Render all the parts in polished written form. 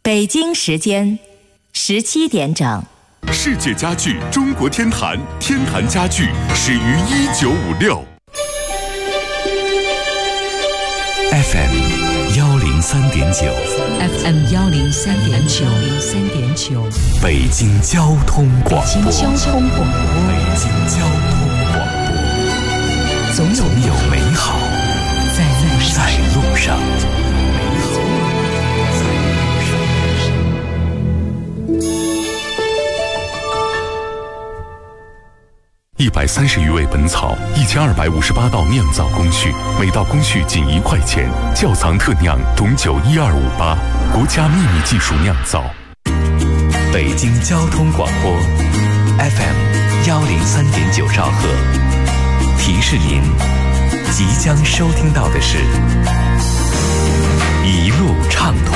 北京时间17点整。 世界家具中国天坛，天坛家具始于1956。 FM 103.9 FM 103.9 北京交通广播。 北京交通广播，总有美好在路上。 130余味本草，1258道酿造工序，每道工序仅1块钱。窖藏特酿种酒12588，国家秘密技术酿造。 北京交通广播 FM 103.9兆赫，提示您即将收听到的是一路畅通。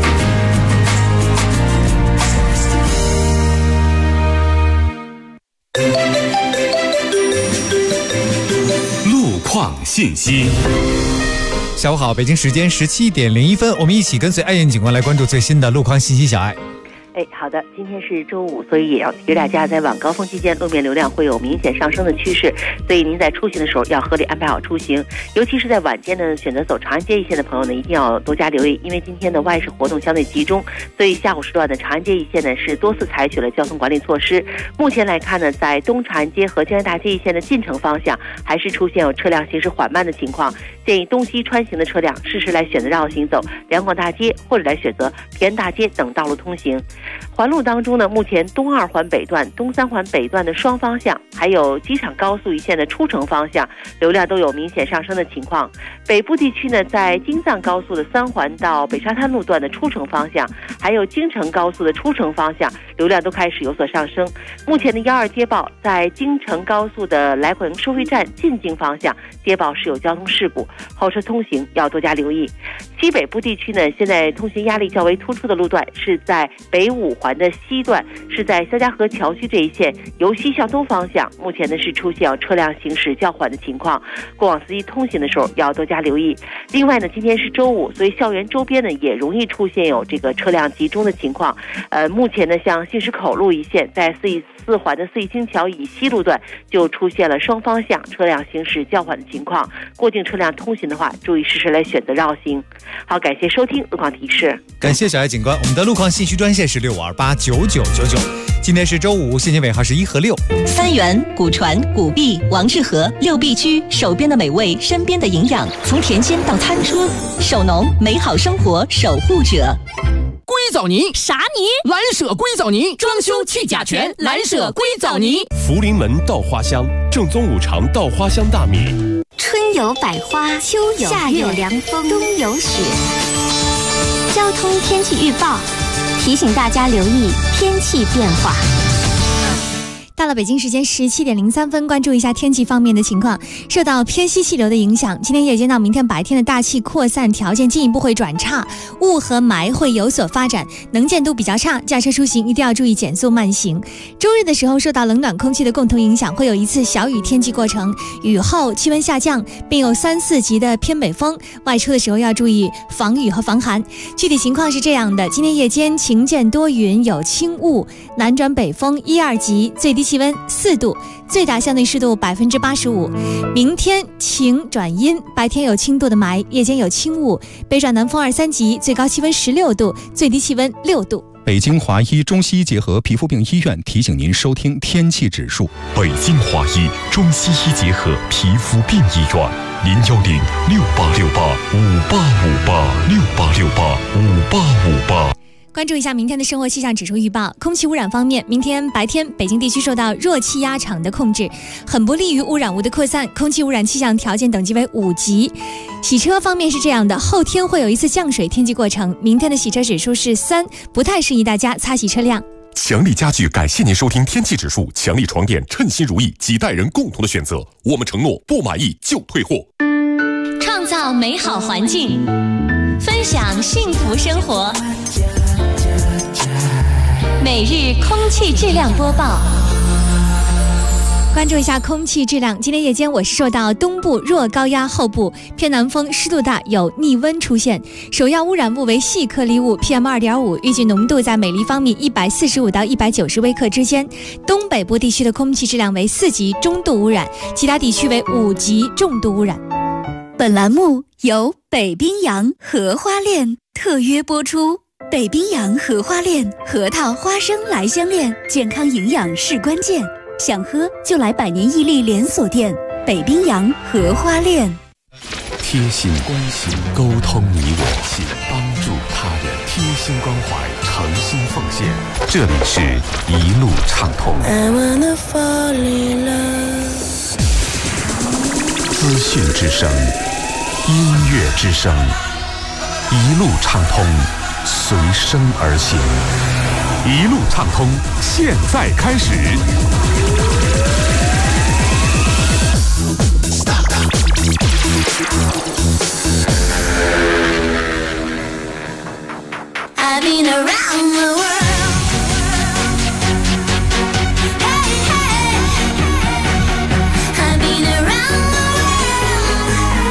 路况信息。 下午好，北京时间17点01分，我们一起跟随爱燕警官来关注最新的路况信息。小爱。 好的，今天是周五，所以也要提示大家，在晚高峰期间路面流量会有明显上升的趋势，所以您在出行的时候要合理安排好出行，尤其是在晚间呢，选择走长安街一线的朋友呢，一定要多加留意，因为今天的外事活动相对集中，所以下午时段的长安街一线呢是多次采取了交通管理措施。目前来看呢，在东长安街和江安大街一线的进城方向，还是出现有车辆行驶缓慢的情况，建议东西穿行的车辆适时来选择绕行走两广大街，或者来选择平安大街等道路通行。环路当中呢，目前东2环北段、东3环北段的双方向，还有机场高速一线的出城方向，流量都有明显上升的情况。北部地区呢，在京藏高速的3环到北沙滩路段的出城方向，还有京承高速的出城方向，流量都开始有所上升。目前的12接报，在京承高速的来回收费站进京方向接报是有交通事故，后车通行要多加留意。西北部地区呢，现在通行压力较为突出的路段是在北5环的西段，是在肖家河桥区这一线，由西向东方向，目前呢是出现车辆行驶较缓的情况，过往司机通行的时候要多加留意。另外呢，今天是周五，所以校园周边呢也容易出现有这个车辆集中的情况。目前呢，像信石口路一线，在4环的4义清桥以西路段就出现了双方向车辆行驶较缓的情况，过境车辆通行的话，注意适时来选择绕行。好，感谢收听路况提示。 感谢小爱警官。我们的路况信息专线是65289999。今天是周五，现金尾号是1和6。 三元、古传、古碧、王致和6必居，手边的美味，身边的营养，从田间到餐桌，手农美好生活守护者。 硅藻泥啥泥？ 蓝舍硅藻泥，装修去甲醛，蓝舍硅藻泥。 福临门稻花香，正宗五常稻花香大米。 春有百花，秋有夏有凉风，冬有雪。交通天气预报提醒大家留意天气变化。 到了北京时间17点03分，关注一下天气方面的情况。受到偏西气流的影响，今天夜间到明天白天的大气扩散条件进一步会转差，雾和霾会有所发展，能见度比较差，驾车出行一定要注意减速慢行。周日的时候，受到冷暖空气的共同影响，会有一次小雨天气过程，雨后气温下降，并有3、4级的偏北风，外出的时候要注意防雨和防寒。具体情况是这样的：今天夜间晴间多云，有轻雾，南转北风1、2级，最低气温4度，最大相对湿度85%。明天晴转阴，白天有轻度的霾，夜间有轻雾，北转南风2、3级，最高气温16度，最低气温6度。 北京华医中西医结合皮肤病医院提醒您收听天气指数。 北京华医中西医结合皮肤病医院，0106868585868685858。 关注一下明天的生活气象指数预报。空气污染方面，明天白天北京地区受到弱气压场的控制，很不利于污染物的扩散，空气污染气象条件等级为5级。洗车方面是这样的，后天会有一次降水天气过程，明天的洗车指数是3，不太适宜大家擦洗车辆。 强力家具感谢您收听天气指数，强力床垫称心如意，几代人共同的选择，我们承诺不满意就退货。 创造美好环境，分享幸福生活。每日空气质量播报。 关注一下空气质量。今天夜间我是受到东部弱高压后部偏南风湿度大，有逆温出现，首要污染物为细颗粒物 PM2.5， 预计浓度在每立方米145到190微克之间。东北部地区的空气质量为4级中度污染，其他地区为5级重度污染。 本栏目由北冰洋荷花恋特约播出。北冰洋荷花恋，核桃、花生来相恋，健康营养是关键。想喝就来百年屹立连锁店北冰洋荷花恋。 贴心关心，沟通你我，帮助他人，贴心关怀，诚心奉献。这里是一路畅通。资讯之声，音乐之声，一路畅通，随声而行。一路畅通，现在开始。 I've been around the world. Hey, hey. I've been around the world.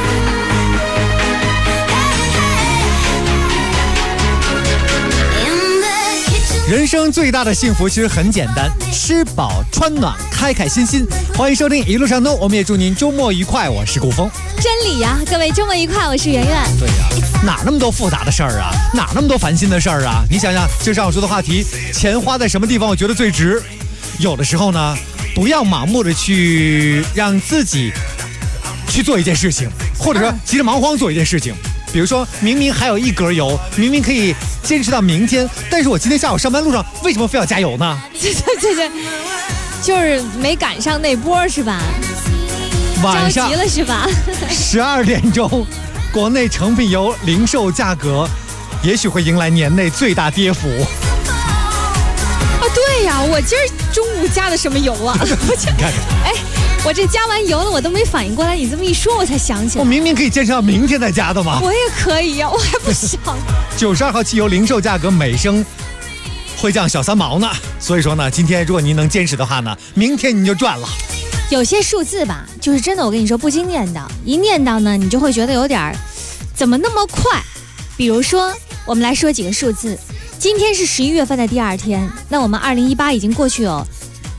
Hey, hey. In the kitchen. 人生最大的幸福其实很简单，吃饱穿暖，开开心心。欢迎收听一路上通，我们也祝您周末愉快。我是顾峰。 真理呀，各位周末愉快，我是圆圆。 对呀，哪那么多复杂的事儿啊，哪那么多烦心的事儿啊？你想想，就像我说的话题，钱花在什么地方我觉得最值？有的时候呢，不要盲目的去让自己去做一件事情，或者说急着忙慌做一件事情。比如说明明还有1格油，明明可以坚持到明天，但是我今天下午上班路上为什么非要加油呢？ 对，就是没赶上那波是吧？ 晚上着急了是吧 ？12点钟，国内成品油零售价格也许会迎来年内最大跌幅。 啊，对呀，我今儿中午加的什么油啊？我这加完油了，我都没反应过来，你这么一说，我才想起来。 我明明可以坚持到明天再加的嘛。 我也可以呀，我还不想。 92号汽油零售价格每升会降小3毛呢，所以说呢，今天如果您能坚持的话呢，明天您就赚了。 有些数字吧，就是真的，我跟你说不经念叨，一念叨呢，你就会觉得有点怎么那么快。比如说，我们来说几个数字。今天是11月份的第2天，那我们2018已经过去有，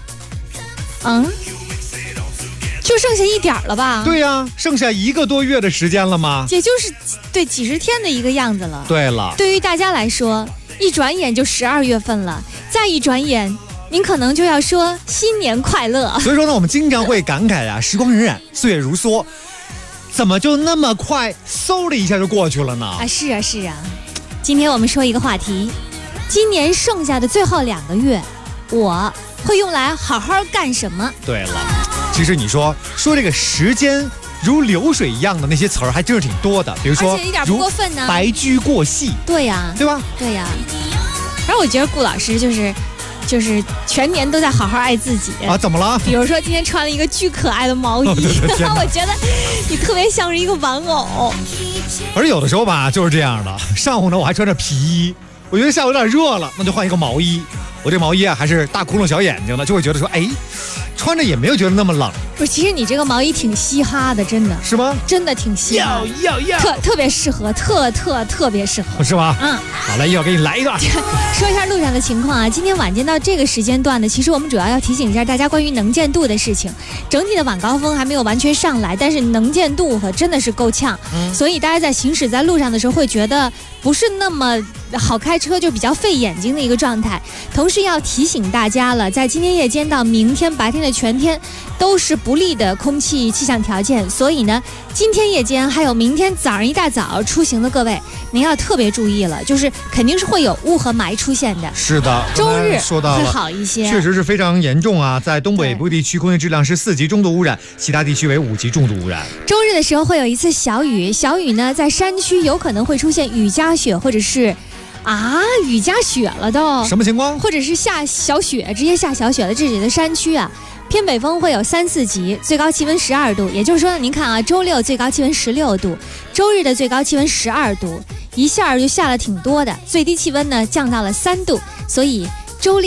就剩下一点了吧？ 对呀，剩下1个多月的时间了吗？ 也就是对几十天的一个样子了。 对了， 对于大家来说，一转眼就12月份了，再一转眼。您可能就要说新年快乐。 所以说呢，我们经常会感慨啊，时光荏苒，岁月如梭，怎么就那么快，嗖的一下就过去了呢？ 啊，是啊。今天我们说一个话题，今年剩下的最后2个月，我会用来好好干什么？ 对了，其实你说这个时间如流水一样的那些词儿，还真是挺多的。比如说， 而且一点不过分呢， 白驹过隙。 对呀， 对吧？ 对呀。而我觉得顾老师就是全年都在好好爱自己啊！怎么了？ 比如说今天穿了一个巨可爱的毛衣，我觉得你特别像是一个玩偶。 而有的时候吧，就是这样的。上午呢，我还穿着皮衣，我觉得下午有点热了，那就换一个毛衣。我这毛衣啊，还是大窟窿小眼睛的，就会觉得说，哎，穿着也没有觉得那么冷。 不是，其实你这个毛衣挺嘻哈的，真的是吗？ 真的挺嘻哈，特别适合，特别适合， 是吗？好嘞，一会儿给你来一段。 说一下路上的情况啊，今天晚间到这个时间段呢，其实我们主要提醒一下大家关于能见度的事情。整体的晚高峰还没有完全上来，但是能见度可真的是够呛，所以大家在行驶在路上的时候会觉得不是那么好开车，就比较费眼睛的一个状态。同时要提醒大家了，在今天夜间到明天白天的全天都是不利的空气气象条件，所以呢，今天夜间还有明天早上一大早出行的各位，您要特别注意了，就是肯定是会有雾和霾出现的。 是的， 周日说到会好一些， 确实是非常严重啊！在东北部地区空气质量是4级中度污染，其他地区为5级重度污染。 周日的时候会有一次小雨，小雨呢在山区有可能会出现雨夹雪，或者是雨夹雪了都。 什么情况？ 或者是下小雪，直接下小雪了。这里的山区啊，偏北风会有3、4级，最高气温12度。也就是说，您看啊，周六最高气温16度，周日的最高气温12度，一下就下了挺多的，最低气温呢降到了3度。所以周六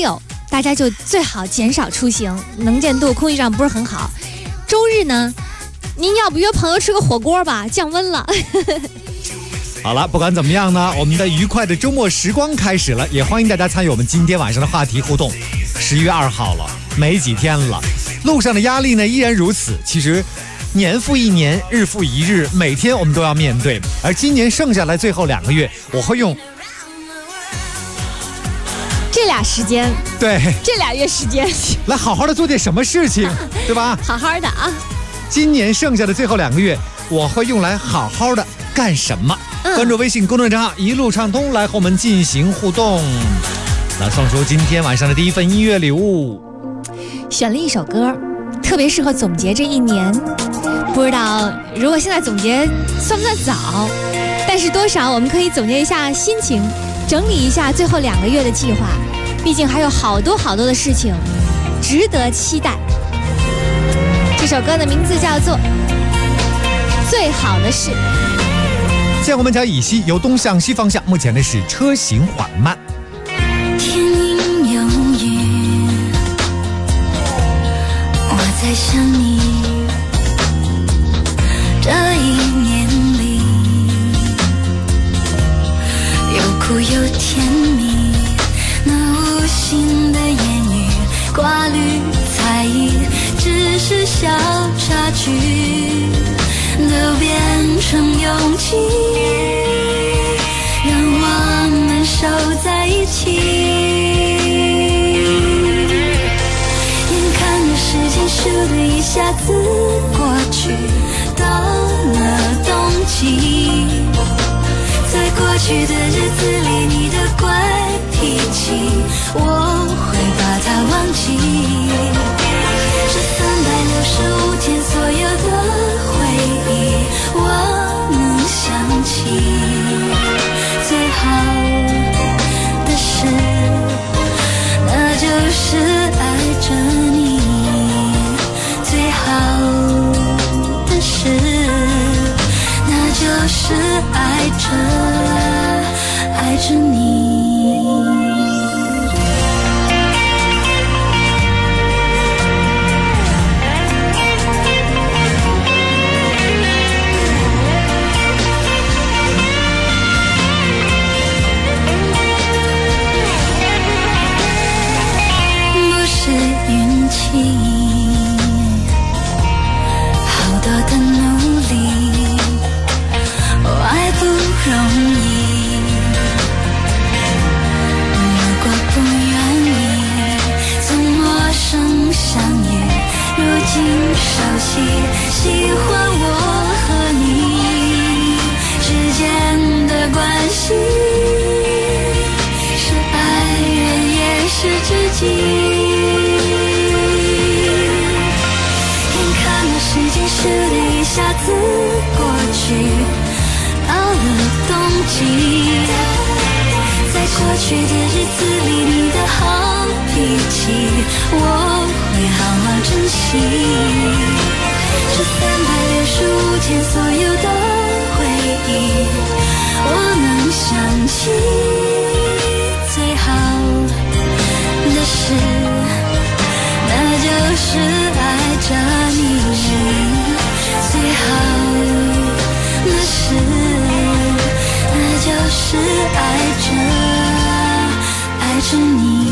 大家就最好减少出行，能见度空气上不是很好。周日呢，您要不约朋友吃个火锅吧，降温了。 好了，不管怎么样呢，我们的愉快的周末时光开始了，也欢迎大家参与我们今天晚上的话题互动。11月2号了，没几天了，路上的压力呢依然如此。其实年复一年，日复一日，每天我们都要面对。而今年剩下来最后2个月，我会用这俩时间， 对， 这2月时间来好好的做点什么事情，对吧？ 好好的啊！ 今年剩下的最后2个月，我会用来好好的干什么？关注微信公众账号一路畅通，来和我们进行互动。那送出今天晚上的第一份音乐礼物， 选了一首歌，特别适合总结这一年。不知道如果现在总结算不算早，但是多少我们可以总结一下心情，整理一下最后2个月的计划。毕竟还有好多好多的事情值得期待。这首歌的名字叫做《最好的事》。 现我们家以西由东向西方向，目前的是车行缓慢。 天阴有雨，我在想你。这一年里，有苦有甜蜜，那无心的言语，挂虑猜疑，只是小插曲，都变成勇气，让我们守在一起。眼看着时间咻的一下子过去，到了冬季，在过去的日子里，你的怪脾气，我会把它忘记。这365天所有的回忆，我能想起。最好的事，那就是爱着你。最好的事，那就是爱着你。好多的努力，爱不容易。如果不愿意从陌生相遇，如今熟悉，喜欢我和你之间的关系，是爱人也是知己。时间咻的一下子过去，到了冬季，在过去的日子里，你的好脾气，我会好好珍惜。这365天所有的回忆，我能想起。最好的事，那就是爱着你。最好的事，那就是爱着你。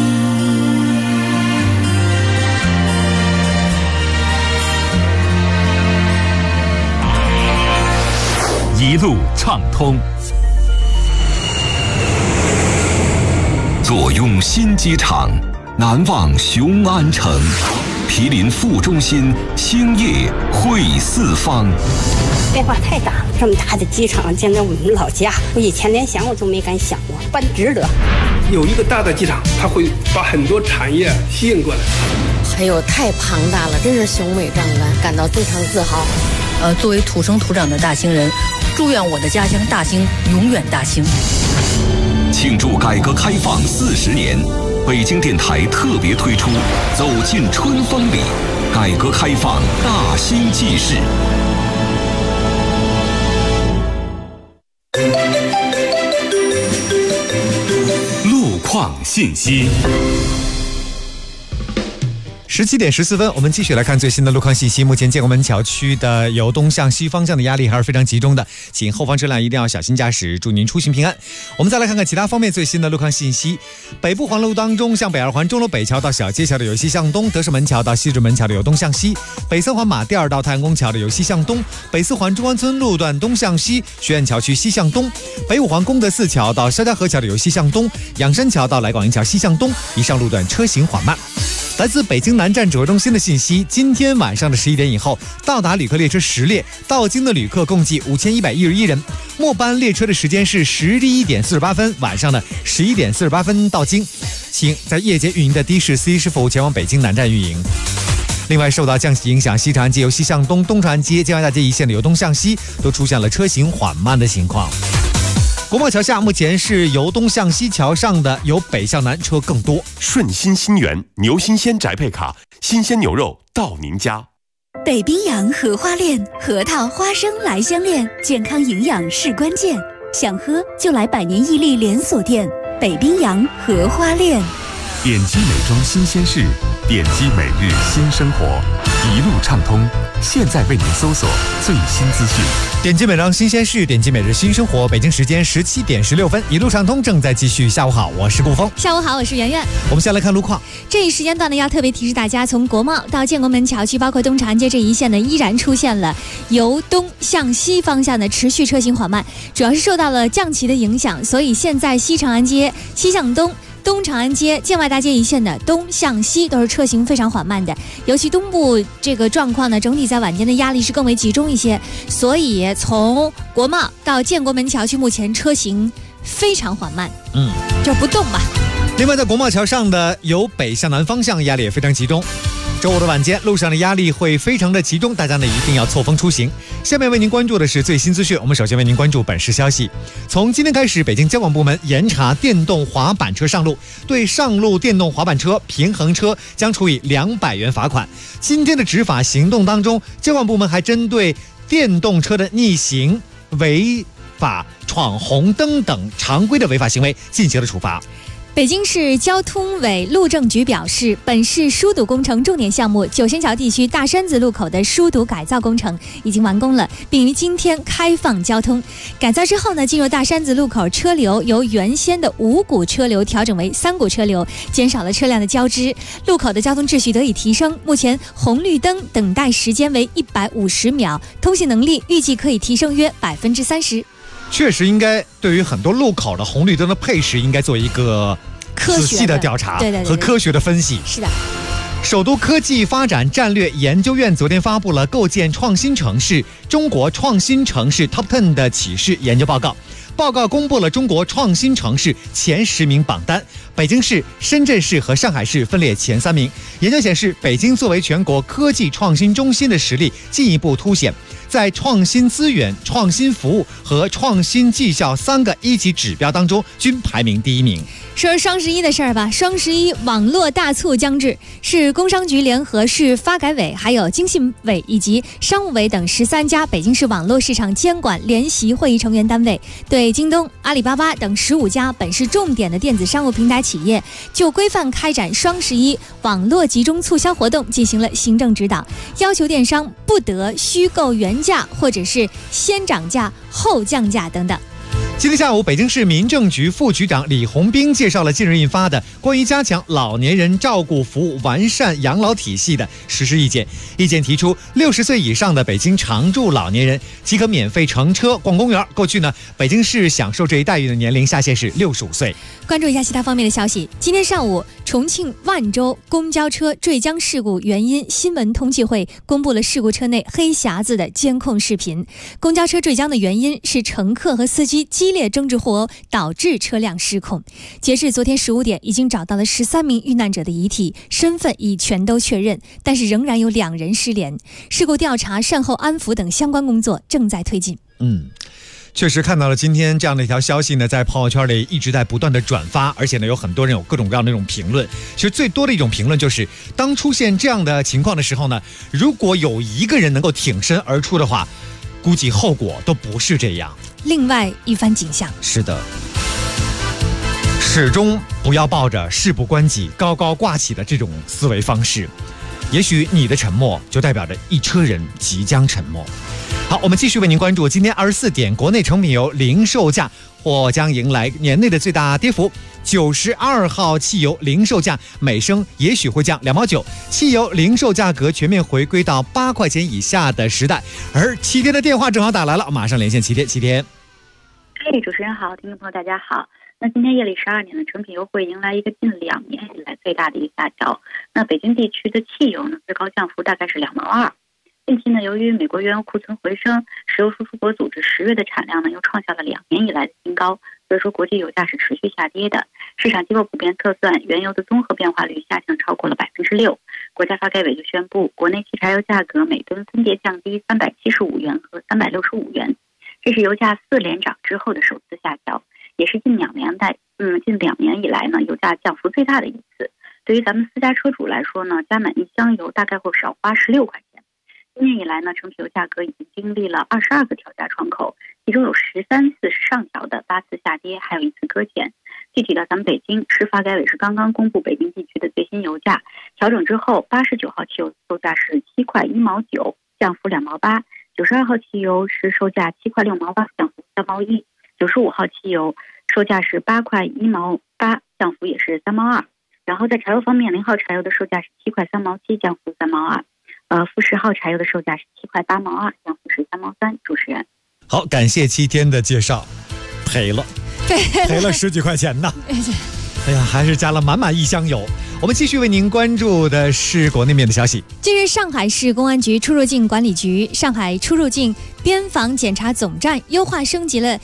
一路畅通。坐拥新机场，难忘雄安城。毗邻副中心，兴业汇四方。 变化太大了，这么大的机场，简直我们老家，我以前连想我都没敢想过，办值得。 有一个大的机场，它会把很多产业吸引过来。 还有太庞大了，真是雄伟壮观，感到非常自豪。 作为土生土长的大兴人，祝愿我的家乡大兴永远大兴。 庆祝改革开放40年。北京电台特别推出《走进春风里》，改革开放大兴纪事。路况信息。 17点14分，我们继续来看最新的路况信息。目前建国门桥区的由东向西方向的压力还是非常集中的，请后方车辆一定要小心驾驶，祝您出行平安。我们再来看看其他方面最新的路况信息。北部环路当中，向北二环钟楼北桥到小街桥的由西向东，德胜门桥到西直门桥的由东向西，北三环马甸儿到太阳宫桥的由西向东，北四环中关村路段东向西，学院桥区西向东，北五环功德寺桥到肖家河桥的由西向东，仰山桥到来广营桥西向东，以上路段车行缓慢。来自北京南站指挥中心的信息，今天晚上的11点以后，到达旅客列车10列，到京的旅客共计5111人。末班列车的时间是11点48分，晚上的11点48分到京，请在夜间运营的的士司机师傅前往北京南站运营。另外，受到降息影响，西长安街由西向东、东长安街、建外大街一线的由东向西都出现了车行缓慢的情况。国贸桥下目前是由东向西桥上的由北向南车更多。 顺心新源牛新鲜宅配卡，新鲜牛肉到您家。 北冰洋荷花恋，核桃花生来相恋，健康营养是关键。想喝就来百年屹立连锁店北冰洋荷花恋。 点击美妆新鲜事，点击每日新生活，一路畅通。现在为您搜索最新资讯。 点击美妆新鲜事，点击每日新生活。北京时间17点16分，一路畅通正在继续。下午好，我是顾峰。 下午好，我是圆圆。 我们先来看路况。 这一时间段呢，要特别提示大家，从国贸到建国门桥区，包括东长安街这一线呢，依然出现了由东向西方向的持续车行缓慢，主要是受到了降旗的影响，所以现在西长安街西向东、东长安街、建外大街一线的东向西都是车行非常缓慢的，尤其东部这个状况呢，整体在晚间的压力是更为集中一些，所以从国贸到建国门桥区目前车行非常缓慢，就不动吧。 另外，在国贸桥上的由北向南方向压力也非常集中。周五的晚间，路上的压力会非常的集中，大家呢一定要错峰出行。下面为您关注的是最新资讯，我们首先为您关注本市消息。从今天开始，北京交管部门严查电动滑板车上路，对上路电动滑板车、平衡车将处以200元罚款。今天的执法行动当中，交管部门还针对电动车的逆行、违法、闯红灯等常规的违法行为进行了处罚。 北京市交通委路政局表示，本市疏堵工程重点项目九仙桥地区大山子路口的疏堵改造工程已经完工了，并于今天开放交通。改造之后呢，进入大山子路口车流由原先的5股车流调整为3股车流，减少了车辆的交织，路口的交通秩序得以提升。目前红绿灯等待时间为150秒，通行能力预计可以提升约30%。 确实应该对于很多路口的红绿灯的配饰应该做一个仔细的调查和科学的分析。 是的。 首都科技发展战略研究院昨天发布了构建创新城市中国创新城市 Top 10的启示研究报告。报告公布了中国创新城市前10名榜单，北京市、深圳市和上海市分列前3名。研究显示，北京作为全国科技创新中心的实力进一步凸显，在创新资源、创新服务和创新绩效3个1级指标当中均排名第1名。 说双11的事儿吧，双11网络大促将至，市工商局联合市发改委、还有经信委以及商务委等13家北京市网络市场监管联席会议成员单位，对京东、阿里巴巴等15家本市重点的电子商务平台企业，就规范开展双11网络集中促销活动进行了行政指导，要求电商不得虚构原价或者是先涨价后降价等等。 今天下午，北京市民政局副局长李红兵介绍了近日印发的关于加强老年人照顾服务、完善养老体系的实施意见。意见提出，60岁以上的北京常住老年人即可免费乘车逛公园。过去呢，北京市享受这一待遇的年龄下限是65岁。 关注一下其他方面的消息。今天上午，重庆万州公交车坠江事故原因新闻通气会公布了事故车内黑匣子的监控视频。公交车坠江的原因是乘客和司机激烈争执互殴导致车辆失控。截至昨天15点，已经找到了13名遇难者的遗体，身份已全都确认，但是仍然有2人失联。事故调查、善后安抚等相关工作正在推进。 确实看到了今天这样的一条消息呢，在朋友圈里一直在不断的转发，而且呢有很多人有各种各样的那种评论。其实最多的一种评论就是，当出现这样的情况的时候呢，如果有一个人能够挺身而出的话，估计后果都不是这样。 另外一番景象。 是的，始终不要抱着事不关己、高高挂起的这种思维方式。 也许你的沉默就代表着一车人即将沉没。好，我们继续为您关注今天24点国内成品油零售价或将迎来年内的最大跌幅。92号汽油零售价每升也许会降2毛9，汽油零售价格全面回归到8块钱以下的时代。而齐天的电话正好打来了，马上连线齐天。齐天， 主持人好，听众朋友大家好。那今天夜里12点的成品油会迎来一个近2年以来最大的一个下调。那北京地区的汽油呢，最高降幅大概是2毛2。近期呢，由于美国原油库存回升，石油输出国组织10月的产量呢又创下了2年以来的新高，所以说国际油价是持续下跌的。市场机构普遍测算，原油的综合变化率下降超过了6%。国家发改委就宣布，国内汽柴油价格每吨分别降低375元和365元，这是油价4连涨之后的首次下调，也是近2年以来呢油价降幅最大的一次。对于咱们私家车主来说呢，加满1箱油大概会少花16块钱。今年以来呢，成品油价格已经经历了22个调价窗口，其中有13次是上调的，8次下跌，还有1次搁浅。具体到咱们北京市发改委是刚刚公布北京地区的最新油价，调整之后，89号汽油售价是7块1毛9，降幅2毛8。92号汽油是售价7块6毛8，降幅3毛1。95号汽油售价是8块1毛8，降幅也是3毛2。然后在柴油方面，0号柴油的售价是7块3毛7，降幅3毛2。负10号柴油的售价是7块8毛2，降幅是3毛3。主持人， 好，感谢齐天的介绍，赔了10几块钱呢。哎呀，还是加了满1箱油。我们继续为您关注的是国内面的消息。 近日，上海市公安局出入境管理局上海出入境边防检查总站优化升级了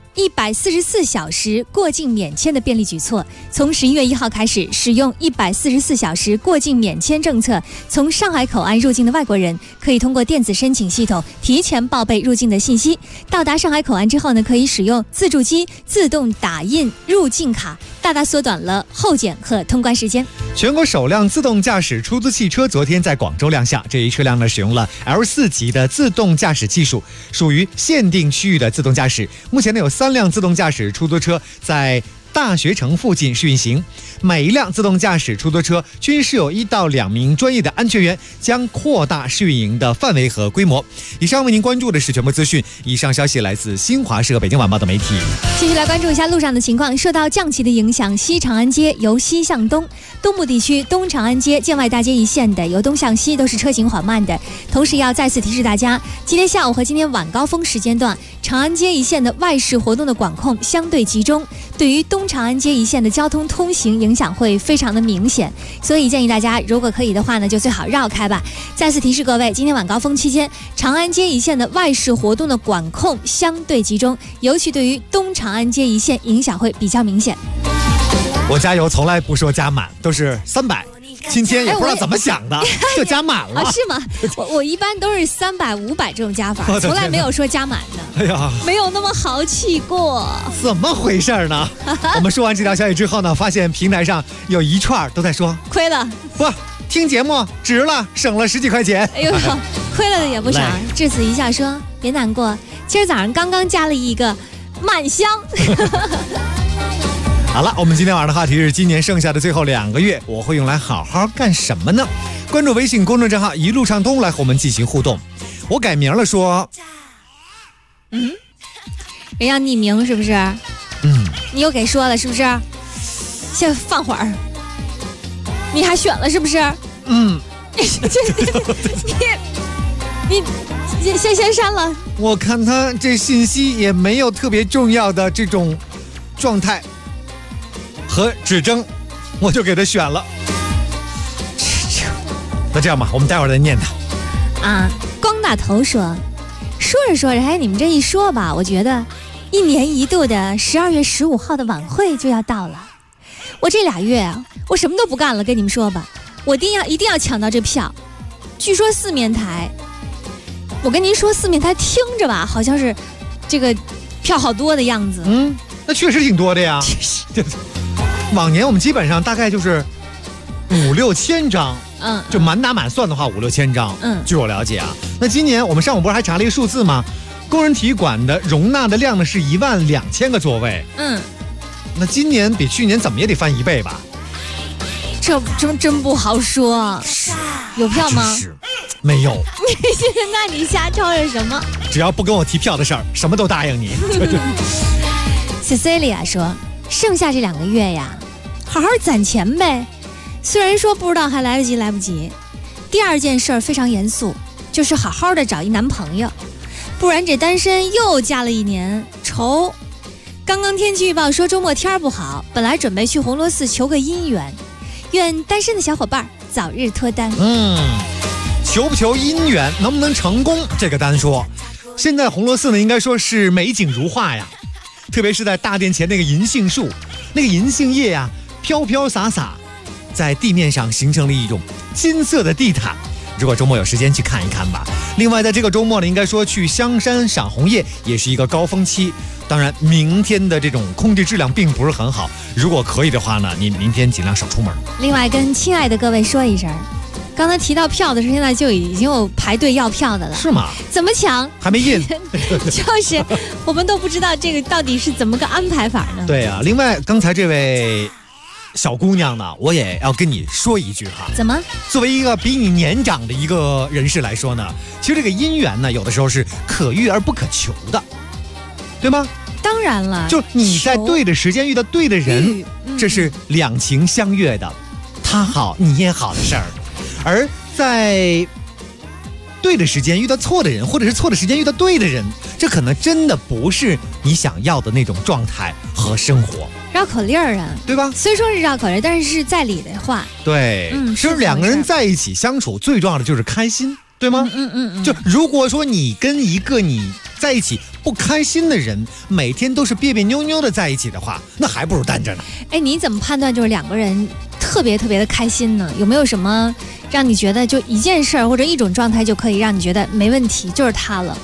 144小时过境免签的便利举措。从11月1号开始，使用144小时过境免签政策从上海口岸入境的外国人，可以通过电子申请系统提前报备入境的信息。到达上海口岸之后呢，可以使用自助机自动打印入境卡，大大缩短了候检和通关时间。 全国首辆自动驾驶出租汽车昨天在广州亮相，这一车辆呢使用了 L4 级的自动驾驶技术，属于限定区域的自动驾驶。目前呢有3辆自动驾驶出租车在大学城附近试运行，每一辆自动驾驶出租车均设有1到2名专业的安全员，将扩大试运营的范围和规模。以上为您关注的是全部资讯，以上消息来自新华社、北京晚报的媒体。 继续来关注一下路上的情况。受到降旗的影响，西长安街由西向东，东部地区东长安街、建外大街一线的由东向西都是车行缓慢的。同时要再次提示大家，今天下午和今天晚高峰时间段，长安街一线的外事活动的管控相对集中，对于东长安街一线的交通通行影响会非常的明显，所以建议大家如果可以的话呢，就最好绕开吧。再次提示各位，今天晚高峰期间，长安街一线的外事活动的管控相对集中，尤其对于东长安街一线影响会比较明显。 我加油从来不说加满，都是300。今天也不知道怎么想的，就加满了。 是吗？我一般都是300、500这种加法，从来没有说加满的。 哎呀， 没有那么豪气过。 怎么回事呢？我们说完这条消息之后呢，发现平台上有一串都在说亏了， 不听节目值了，省了10几块钱。 哎呦，亏了的也不少。至此一笑说别难过，今儿早上刚刚加了一个满箱。 好了，我们今天晚上的话题是今年剩下的最后2个月，我会用来好好干什么呢？关注微信公众账号一路畅通来和我们进行互动。我改名了说， 人家匿名是不是？你又给说了是不是？先放会儿。你还选了是不是？你先删了。 我看他这信息也没有特别重要的这种状态和指征，我就给他选了。那这样吧，我们待会儿再念他。 啊，光大头说着说着，你们这一说吧，我觉得1年1度的12月15号的晚会就要到了。我这2月啊，我什么都不干了，跟你们说吧，我一定要抢到这票。据说4面台，我跟您说4面台听着吧，好像是这个票好多的样子。 那确实挺多的呀。往年我们基本上大概就是5、6千张，就满打满算的话5、6千张。据我了解啊，那今年我们上午不是还查了一个数字吗？工人体育馆的容纳的量呢是12000个座位。那今年比去年怎么也得翻1倍吧？ 这真不好说。 有票吗？ 没有。 那你瞎吵着什么？ 只要不跟我提票的事儿，什么都答应你。 Cecilia 说，剩下这2个月呀，好好攒钱呗。虽然说不知道还来不及。第2件事非常严肃，就是好好的找一男朋友，不然这单身又加了1年，愁。刚刚天气预报说周末天不好，本来准备去红螺寺求个姻缘，愿单身的小伙伴早日脱单。 求不求姻缘，能不能成功，这个单说。现在红螺寺呢，应该说是美景如画呀，特别是在大殿前那个银杏树，那个银杏叶呀，飘飘洒洒，在地面上形成了一种金色的地毯。如果周末有时间去看一看吧。另外，在这个周末呢，应该说去香山赏红叶也是一个高峰期。当然，明天的这种空气质量并不是很好，如果可以的话呢，你明天尽量少出门。 另外，跟亲爱的各位说一声，刚才提到票的时候，现在就已经有排队要票的了。 是吗？ 怎么抢？ 还没印。 就是我们都不知道这个到底是怎么个安排法呢？ 对啊，另外刚才这位小姑娘呢，我也要跟你说一句哈。 怎么？ 作为一个比你年长的一个人士来说呢，其实这个姻缘呢，有的时候是可遇而不可求的，对吗？ 当然了， 就你在对的时间遇到对的人，这是两情相悦的，他好你也好的事儿。而在对的时间遇到错的人，或者是错的时间遇到对的人，这可能真的不是你想要的那种状态和生活。 绕口令儿啊， 对吧？ 虽说是绕口令，但是在理的话， 对，其实两个人在一起相处，最重要的就是开心，对吗？就如果说你跟一个你在一起不开心的人，每天都是别别扭扭的在一起的话，那还不如单着呢。 哎，你怎么判断就是两个人特别特别的开心呢？有没有什么让你觉得就一件事儿或者一种状态就可以让你觉得没问题，就是他了？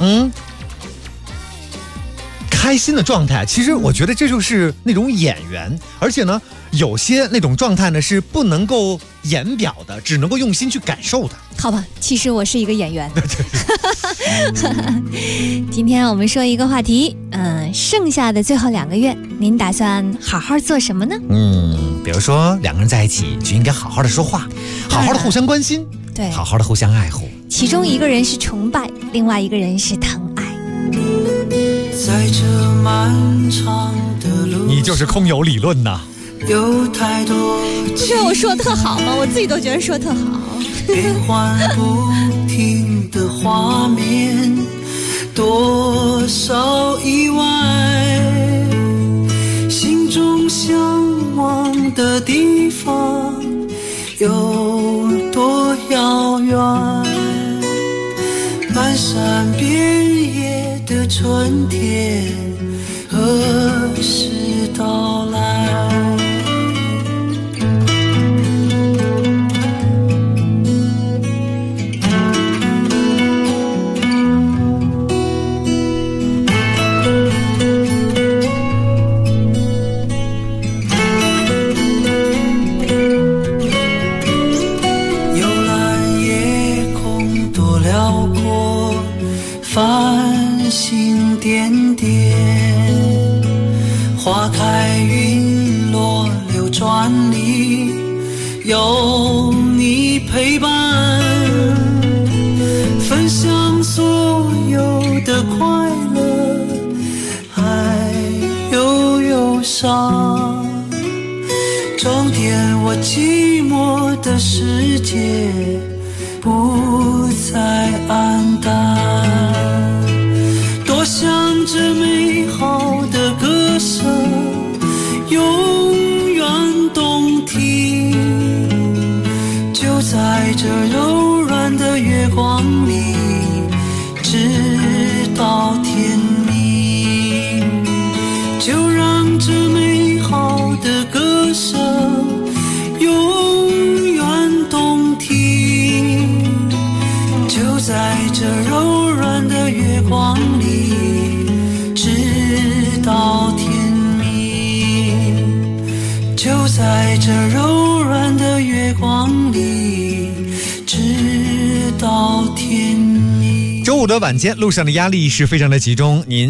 开心的状态，其实我觉得这就是那种演员，而且呢，有些那种状态呢是不能够言表的，只能够用心去感受的。 好吧，其实我是一个演员。今天我们说一个话题，剩下的最后2个月，您打算好好做什么呢？ 比如说两个人在一起就应该好好的说话，好好的互相关心， 对， 好好的互相爱护。 其中一个人是崇拜，另外一个人是疼爱。 在这漫长的路， 你就是空有理论呐。 有太多， 不是我说的特好吗？我自己都觉得说特好。 变幻不停的画面，多少意外，心中向往的地方有多遥远，漫山遍野的春天何时到来？繁星点点，花开云落流转里有你陪伴，分享所有的快乐还有忧伤，装点我寂寞的世界不再黯淡，多想这美好的歌声永远动听，就在这柔软的月光里直到天明，就让这美好的歌声永远动听，就在这柔软的月光里直到天明，就在这柔软的月光里直到天明。 周五的晚间，路上的压力是非常的集中，您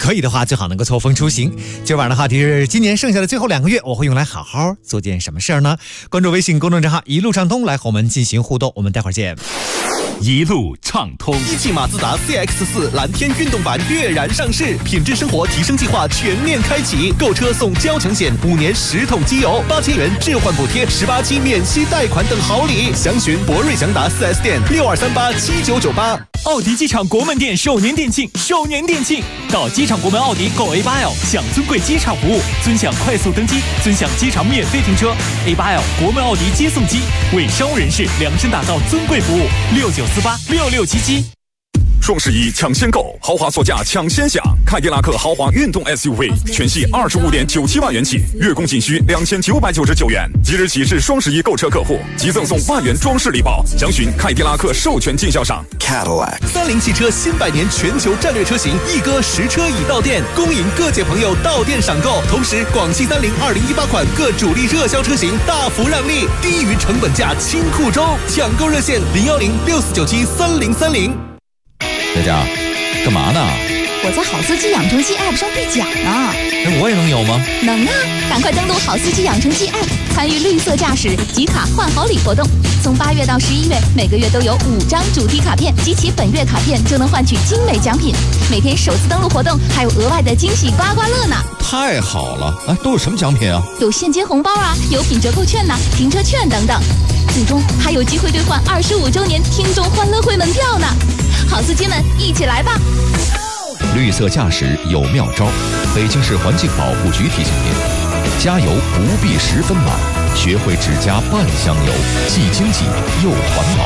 可以的话最好能够错峰出行。今晚的话题是今年剩下的最后2个月，我会用来好好做件什么事儿呢？关注微信公众账号一路畅通来和我们进行互动，我们待会儿见。 一路畅通， 一汽马自达 CX-4 蓝天运动版跃然上市，品质生活提升计划全面开启，购车送交强险，5年10桶机油，8000元置换补贴，18期免息贷款等好礼。详询博瑞祥达 4S 店62387998。 奥迪机场国门店首年店庆，到机场国门奥迪购 A8L 享尊贵机场服务，尊享快速登机，尊享机场免费停车。A8L 国门奥迪接送机为商务人士量身打造尊贵服务，69486677。 双11抢先购，豪华座驾抢先享，凯迪拉克豪华运动 SUV 全系25.97万元起，月供仅需2999元。即日起至双11购车客户，即赠送万元装饰礼包。详询凯迪拉克授权经销商 Cadillac。 30汽车新100年全球战略车型一哥实车已到店，恭迎各界朋友到店赏购。同时，广汽30 2018款各主力热销车型大幅让利，低于成本价清库中，抢购热线01064973030。 佳佳，干嘛呢？ 我在好司机养成记 App 上兑奖呢。 我也能有吗？ 能啊！赶快登录好司机养成记 App， 参与绿色驾驶集卡换好礼活动。从8月到11月，每个月都有5张主题卡片，集齐本月卡片就能换取精美奖品。每天首次登录活动还有额外的惊喜刮刮乐呢！ 太好了！都有什么奖品啊？ 有现金红包啊，有品折扣券呐，停车券等等。最终还有机会兑换25周年听众欢乐会门票呢！好司机们，一起来吧！ 绿色驾驶有妙招，北京市环境保护局提醒您：加油不必10分满，学会只加半箱油，既经济又环保。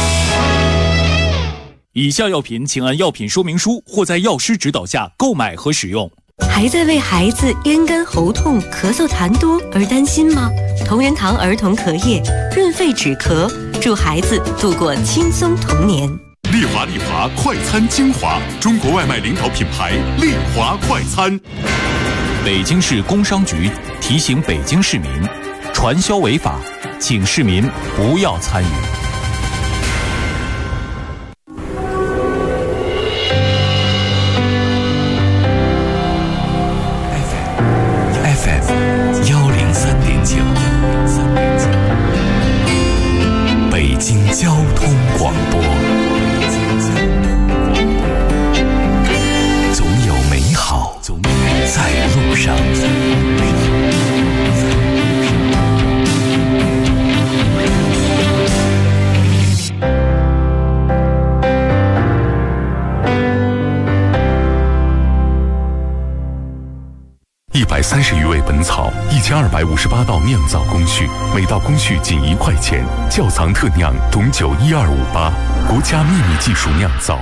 以下药品请按药品说明书或在药师指导下购买和使用。 还在为孩子咽干喉痛、咳嗽痰多而担心吗？同仁堂儿童咳液润肺止咳，助孩子度过轻松童年。 丽华快餐精华，中国外卖领导品牌丽华快餐。 北京市工商局提醒北京市民，传销违法，请市民不要参与。 FM 103.9，北京交通广播。总有美好在路上。 130余味本草，1258道酿造工序，每道工序仅1块钱。窖藏特酿董酒12588，国家秘密技术酿造。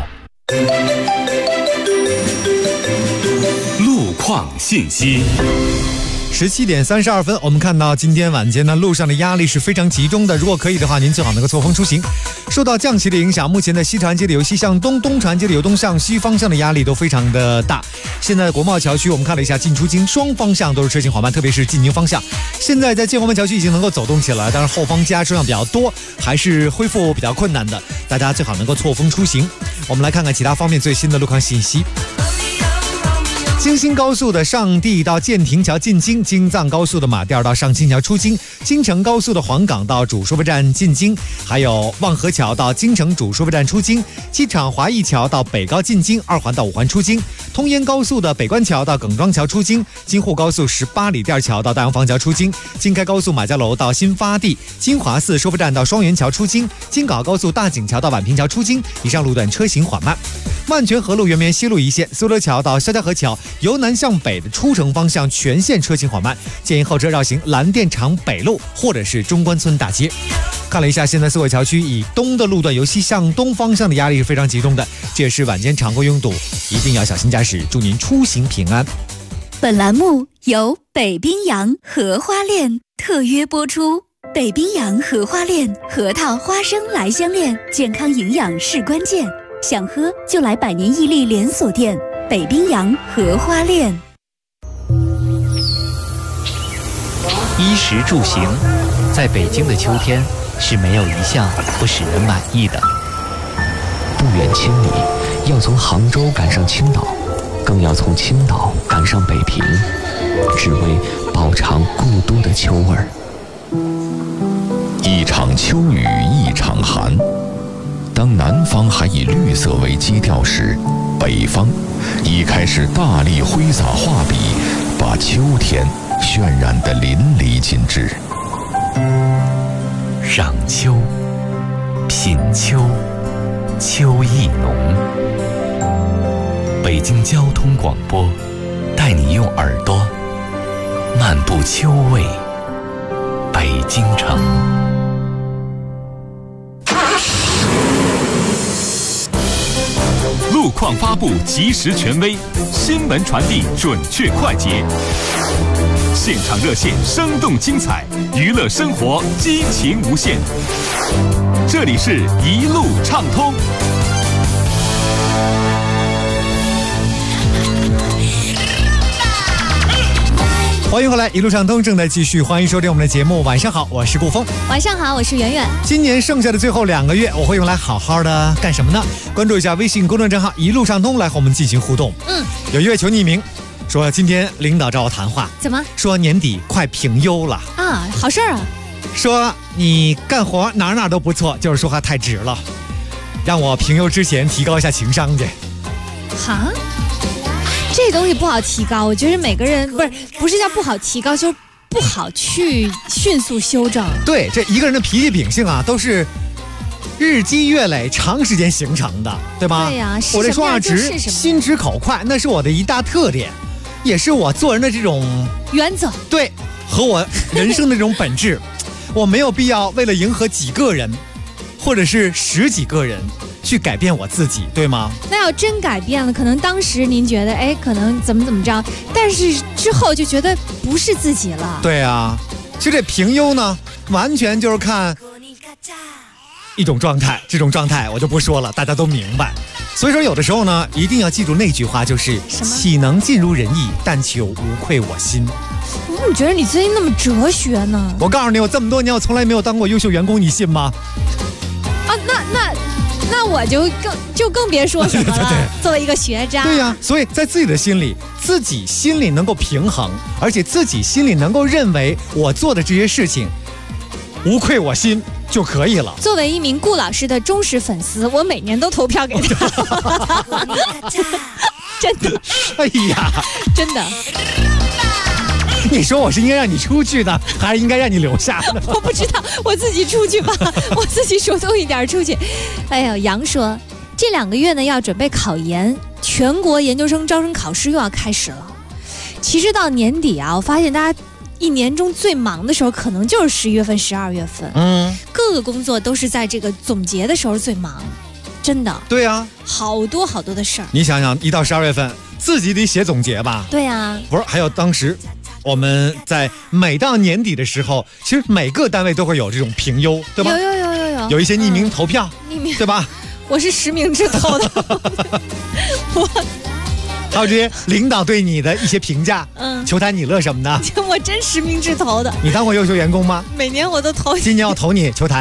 路况信息。 17点32分，我们看到今天晚间呢，路上的压力是非常集中的。如果可以的话，您最好能够错峰出行。受到降旗的影响，目前的西长安街的由西向东、东长安街的由东向西方向的压力都非常的大。现在国贸桥区，我们看了一下进出京双方向都是车行缓慢，特别是进京方向。现在在建国门桥区已经能够走动起来，但是后方加车辆比较多，还是恢复比较困难的。大家最好能够错峰出行。我们来看看其他方面最新的路况信息。京新高速的上地到建亭桥进京，京藏高速的马甸到上清桥出京，京承高速的黄岗到主收费站进京，还有望河桥到京承主收费站出京，机场华谊桥到北高进京，2环到5环出京，通燕高速的北关桥到耿庄桥出京，京沪高速18里店桥到大洋坊桥出京，京开高速马家楼到新发地，金华寺收费站到双元桥出京，京港澳高速大井桥到宛平桥出京，以上路段车行缓慢。万泉河路圆明园西路一线，苏州桥到肖家河桥由南向北的出城方向全线车行缓慢，建议后车绕行蓝靛厂北路或者是中关村大街。看了一下现在四惠桥区以东的路段由西向东方向的压力是非常集中的，这也是晚间常规拥堵，一定要小心驾驶，祝您出行平安。 本栏目由北冰洋荷花恋特约播出。北冰洋荷花恋核桃花生来香恋，健康营养是关键，想喝就来百年屹立连锁店北冰洋荷花恋。 衣食住行，在北京的秋天是没有一项不使人满意的。 不远千里，要从杭州赶上青岛， 更要从青岛赶上北平，只为饱尝故都的秋味儿。 一场秋雨一场寒，当南方还以绿色为基调时，北方已开始大力挥洒画笔，把秋天渲染得淋漓尽致。 赏秋，品秋，秋意浓。北京交通广播带你用耳朵漫步秋味北京城。 路况发布及时权威，新闻传递准确快捷，现场热线生动精彩，娱乐生活激情无限。这里是一路畅通。 欢迎回来，一路畅通正在继续，欢迎收听我们的节目。晚上好，我是顾峰。 晚上好，我是圆圆。 今年剩下的最后2个月，我会用来好好的干什么呢？关注一下微信公众账号一路畅通，来和我们进行互动。有一位求匿名说，今天领导找我谈话， 怎么说年底快评优了啊？好事儿啊！ 说你干活哪都不错，就是说话太直了，让我评优之前提高一下情商去。 哈？这东西不好提高，我觉得每个人不是叫不好提高，就是不好去迅速修正。 对，这一个人的脾气秉性啊，都是日积月累、长时间形成的，对吧？ 对呀， 我这说话直、心直口快，那是我的一大特点，也是我做人的这种原则。 对，和我人生的这种本质，我没有必要为了迎合几个人，或者是10几个人。去改变我自己，对吗？ 那要真改变了，可能当时您觉得，可能怎么着，但是之后就觉得不是自己了。 对啊，其实这评优呢，完全就是看一种状态，这种状态我就不说了，大家都明白。所以说，有的时候呢，一定要记住那句话，就是岂能尽如人意，但求无愧我心。 我怎么觉得你最近那么哲学呢？ 我告诉你，我这么多年我从来没有当过优秀员工，你信吗？ 啊，那我就更别说什么了。对，作为一个学渣， 对呀，所以在自己心里能够平衡，而且自己心里能够认为我做的这些事情无愧我心就可以了。 作为一名顾老师的忠实粉丝，我每年都投票给他。真的， 哎呀， 真的。 你说我是应该让你出去的，还是应该让你留下的？ 我不知道，我自己出去吧，我自己主动一点出去。哎呦，杨说这2个月呢要准备考研，全国研究生招生考试又要开始了。其实到年底啊，我发现大家一年中最忙的时候，可能就是11月份、12月份。各个工作都是在这个总结的时候最忙，真的。 对啊， 好多的事儿。 你想想，一到12月份，自己得写总结吧？ 对啊， 不是，还有当时。我们在每到年底的时候，其实每个单位都会有这种评优，对吧？ 有， 有一些匿名投票，对吧？ 我是实名制投的。 还有这些领导对你的一些评价，求谈你乐什么的。 我真实名制投的。 你当过优秀员工吗？ 每年我都投。 今年我投你，求谈。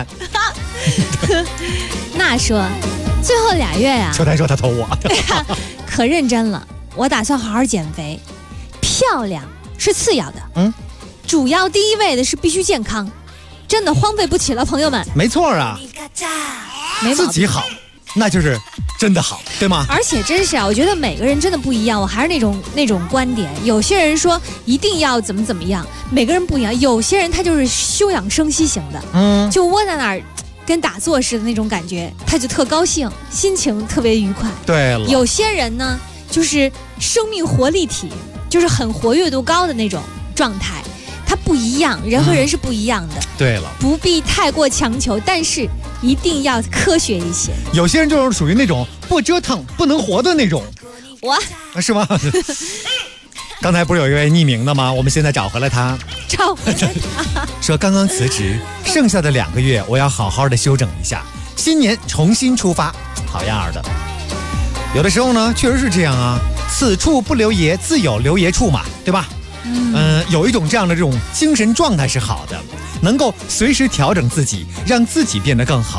那说最后2月呀， 求谈说他投我。 对呀，可认真了，我打算好好减肥，漂亮是次要的，主要第一位的是必须健康，真的荒废不起了，朋友们。 没错啊，自己好，那就是真的好，对吗？ 而且真是啊，我觉得每个人真的不一样，我还是那种观点。有些人说一定要怎么样，每个人不一样。有些人他就是休养生息型的，就窝在那儿跟打坐似的那种感觉，他就特高兴，心情特别愉快。 对了， 有些人呢，就是生命活力体。就是很活跃度高的那种状态，它不一样，人和人是不一样的。 对了， 不必太过强求，但是一定要科学一些。 有些人就是属于那种不折腾不能活的那种。 我是吗？刚才不是有一位匿名的吗？我们现在找回来他，说刚刚辞职，剩下的2个月我要好好的休整一下，新年重新出发，好样的。有的时候呢，确实是这样啊。此处不留爷，自有留爷处嘛，对吧？有一种这样的这种精神状态是好的，能够随时调整自己，让自己变得更好。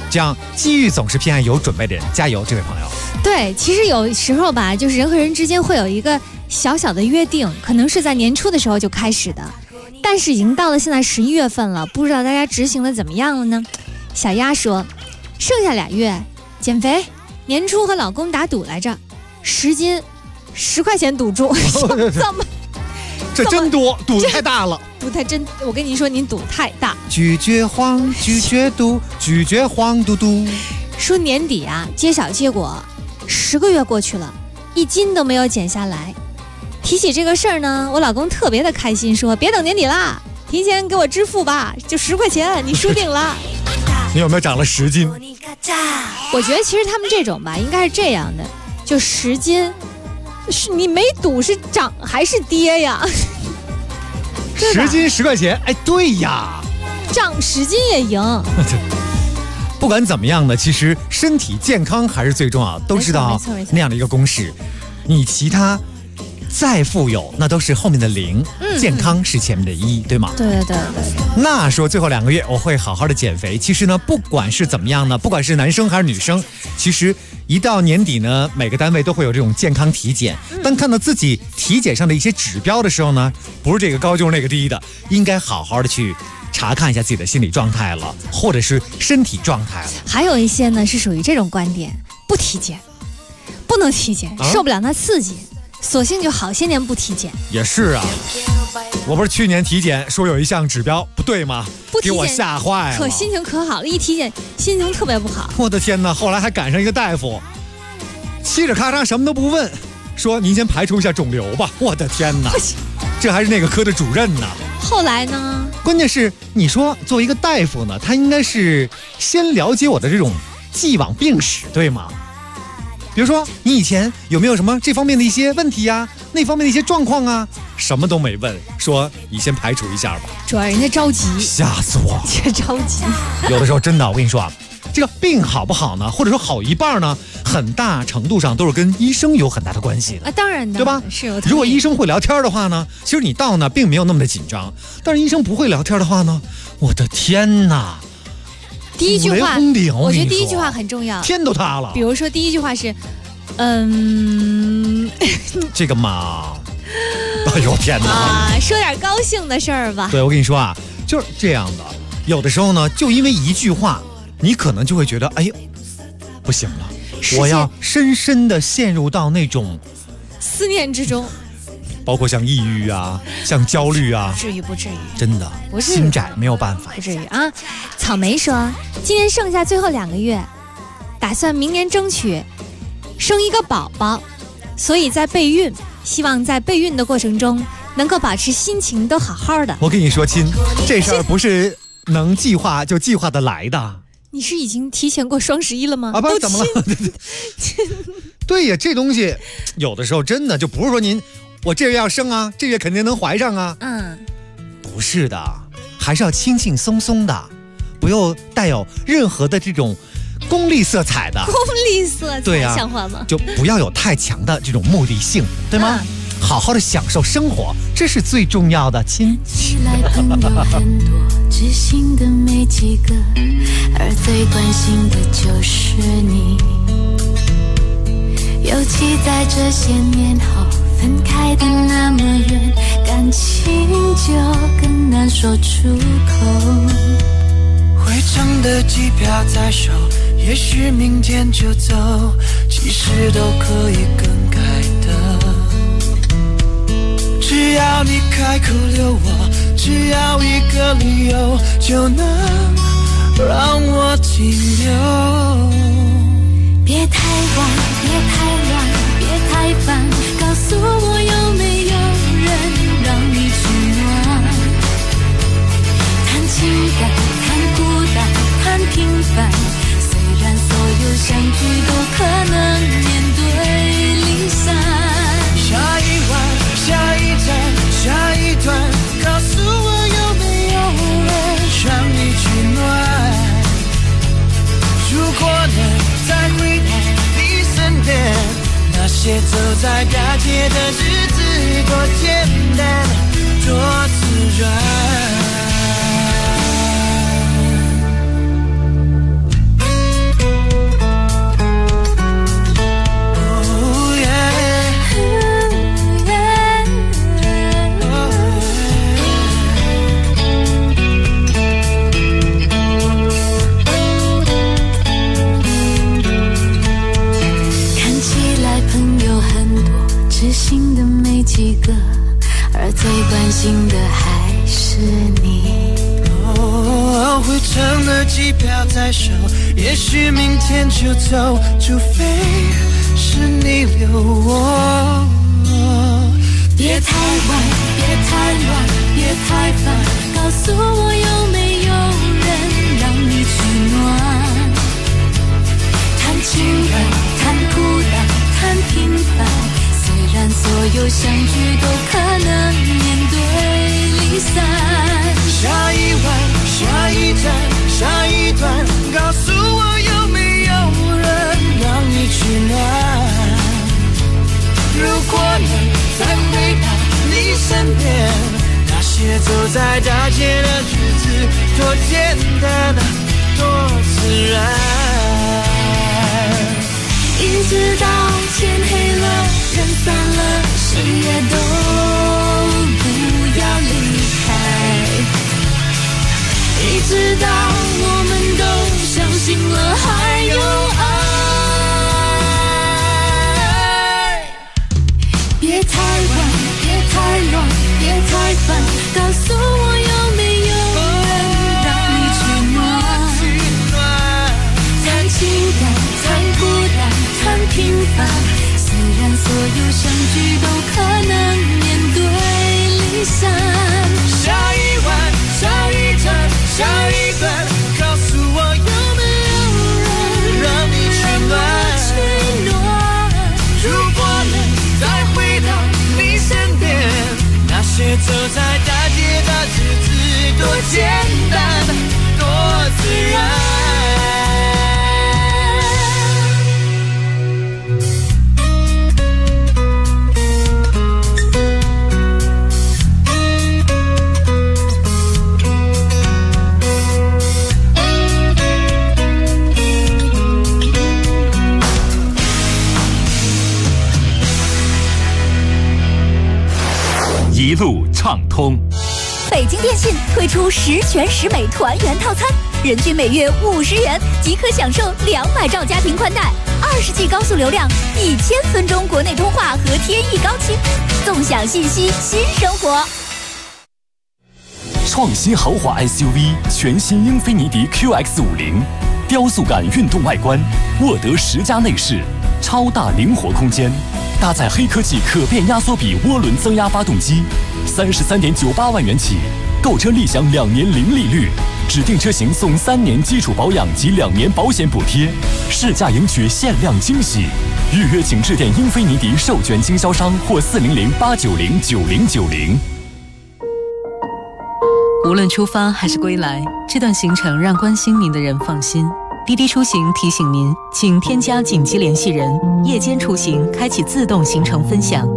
这样机遇总是偏爱有准备的人，加油，这位朋友。 对，其实有时候吧，就是人和人之间会有一个小小的约定，可能是在年初的时候就开始的，但是已经到了现在11月份了，不知道大家执行的怎么样了呢？小丫说，剩下2月减肥，年初和老公打赌来着，10斤10块钱赌注，这么。 这真多，赌太大了， 赌太真，我跟您说，您赌太大。 拒绝黄，拒绝赌，拒绝黄赌毒。 说年底啊，揭晓结果，10个月过去了，1斤都没有减下来。提起这个事儿呢，我老公特别的开心，说别等年底啦，提前给我支付吧，就10块钱，你输定了。 你有没有长了10斤？ 我觉得其实他们这种吧，应该是这样的，就10斤。是你没赌是涨还是跌呀 ？10斤10块钱，哎，对呀， 涨10斤也赢。 不管怎么样呢，其实身体健康还是最重要的，都知道那样的一个公式。你其他再富有，那都是后面的0，健康是前面的1，对吗？ 对。 那说最后2个月我会好好的减肥。其实呢，不管是怎么样呢，不管是男生还是女生，其实一到年底呢，每个单位都会有这种健康体检。当看到自己体检上的一些指标的时候呢，不是这个高就是那个低的，应该好好的去查看一下自己的心理状态了，或者是身体状态了。 还有一些呢是属于这种观点，不体检，不能体检，受不了那刺激。索性就好些年不体检。 也是啊，我不是去年体检说有一项指标不对吗？ 不体检给我吓坏了， 可心情可好了，一体检心情特别不好。 我的天哪！后来还赶上一个大夫，嘁哩咔嚓什么都不问，说您先排除一下肿瘤吧。我的天哪，这还是那个科的主任呢。 后来呢？ 关键是你说作为一个大夫呢，他应该是先了解我的这种既往病史，对吗？比如说你以前有没有什么这方面的一些问题呀，那方面的一些状况啊，什么都没问，说你先排除一下吧。 主要人家着急， 吓死我！ 这着急。 有的时候真的，我跟你说啊，这个病好不好呢，或者说好一半呢，很大程度上都是跟医生有很大的关系的啊。当然的， 对吧？ 是。 如果医生会聊天的话呢，其实你到呢并没有那么的紧张。但是医生不会聊天的话呢，我的天哪！ 第一句话， 我觉得第一句话很重要， 天都塌了。 比如说第一句话是， 这个嘛，哎呦天哪！ 啊，说点高兴的事儿吧。 对，我跟你说啊，就是这样的。有的时候呢，就因为一句话，你可能就会觉得，哎呦，不行了，我要深深的陷入到那种思念之中。 包括像抑郁啊，像焦虑啊， 不至于， 真的， 不是心窄没有办法， 不至于啊。草莓说，今年剩下最后2个月，打算明年争取生一个宝宝，所以在备孕，希望在备孕的过程中能够保持心情都好好的。 我跟你说亲，这事儿不是能计划就计划得来的。 你是已经提前过双11了吗？ 啊，不是怎么了？对呀，这东西有的时候真的就不是说您。我这月要生啊，这月肯定能怀上啊。不是的，还是要轻轻松松的，不要带有任何的这种功利色彩的。 功利色彩， 对啊， 像话吗？ 就不要有太强的这种目的性，对吗？好好的享受生活，这是最重要的。亲， 来朋友很多，知心的没几个，而最关心的就是你。尤其在这些年后。分开的那么远，感情就更难说出口。 回程的机票在手，也许明天就走，其实都可以更改的。只要你开口留我，只要一个理由，就能让我停留。 别太晚，别太乱，别太烦，告诉我有没有人让你取暖？谈情感，谈孤单，谈平凡，虽然所有相聚都可能面对离散。 下一晚，下一站，下一段，告诉我有没有人让你取暖？如果能再回到你身边，那些走在大街的日子多简单，多自然。 程的机票在手，也许明天就走，除非是你留我。 别太晚，别太乱，别太烦，告诉我有没有人让你取暖。谈情感，谈孤单，谈平凡，虽然所有相聚都可能面对离散。 下一晚，下一站，下一段，告诉我有没有人让你取暖。如果能再回到你身边，那些走在大街的日子多简单，多自然。 一直到天黑了，人散了，谁也都不要离开。一直到我们都相信了还有爱。别太晚，别太乱，别太烦，告诉我有没有人让你取暖。谈情感，谈孤单，谈平凡，虽然所有相聚都可能面对离散。 下一晚，下一站，下一段，告诉我有没有人让你取暖。如果能再回到你身边，那些走在大街的日子多简单，多自然。 一路畅通。 北京电信推出10全10美团圆套餐，人均每月50元即可享受200兆家庭宽带，20G 高速流量，1000分钟国内通话和天翼高清，纵享信息新生活。 创新豪华 SUV 全新英菲尼迪 QX50，雕塑感运动外观，沃德10加内饰，超大灵活空间，搭载黑科技可变压缩比涡轮增压发动机，33.98万元起，购车立享2年零利率，指定车型送3年基础保养及2年保险补贴，试驾赢取限量惊喜。预约请致电英菲尼迪授权经销商或400-890-9090。 无论出发还是归来，这段行程让关心您的人放心。滴滴出行提醒您，请添加紧急联系人，夜间出行开启自动行程分享。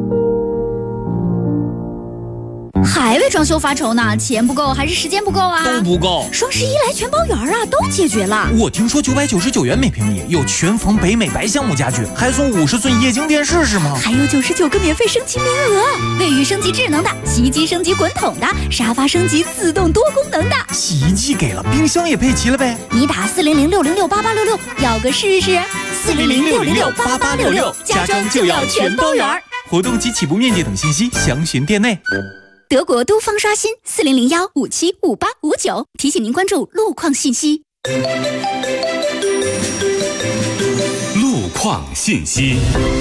还为装修发愁呢？钱不够还是时间不够啊？ 都不够。 双11来全包圆啊，都解决了。 我听说999元每平米有全缝北美白橡木家具，还送50寸液晶电视是吗？ 还有99个免费升级名额，卫浴升级智能的，洗衣机升级滚筒的，沙发升级自动多功能的。 洗衣机给了，冰箱也配齐了呗。 你打400-606-8866，要个试试。400-606-8866， 家装就要全包圆。活动及起步面积等信息详询店内。 德国都方刷新400-575859，提醒您关注路况信息。 路况信息。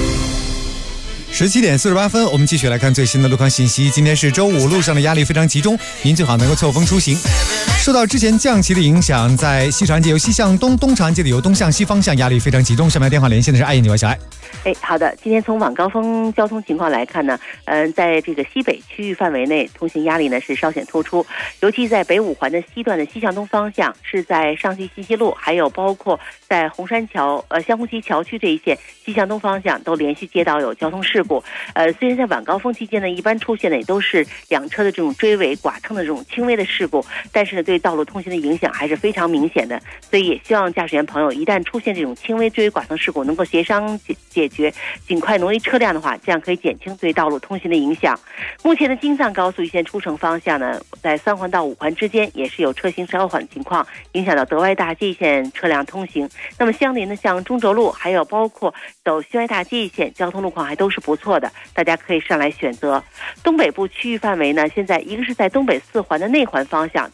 17点48分，我们继续来看最新的路况信息。今天是周五，路上的压力非常集中，您最好能够错峰出行。受到之前降旗的影响，在西长安街由西向东，东长安街的由东向西方向压力非常集中。下面电话连线的是爱燕，你好，小爱。 好的，今天从晚高峰交通情况来看呢，在这个西北区域范围内，通行压力呢是稍显突出，尤其在北五环的西段的西向东方向，是在上西信息路，还有包括在红山桥、香红旗桥区这一线西向东方向都连续接到有交通事故。虽然在晚高峰期间呢，一般出现的也都是两车的这种追尾、剐蹭的这种轻微的事故，但是呢，对道路通行的影响还是非常明显的。所以也希望驾驶员朋友一旦出现这种轻微追尾、剐蹭事故，能够协商解决，尽快挪移车辆的话，这样可以减轻对道路通行的影响。目前的京藏高速一线出城方向呢，在3环到5环之间也是有车行稍缓情况，影响到德外大街一线车辆通行。那么相邻的像中轴路，还有包括走西外大街一线，交通路况还都是不错的，大家可以上来选择。东北部区域范围呢，现在一个是在东北4环的内环方向，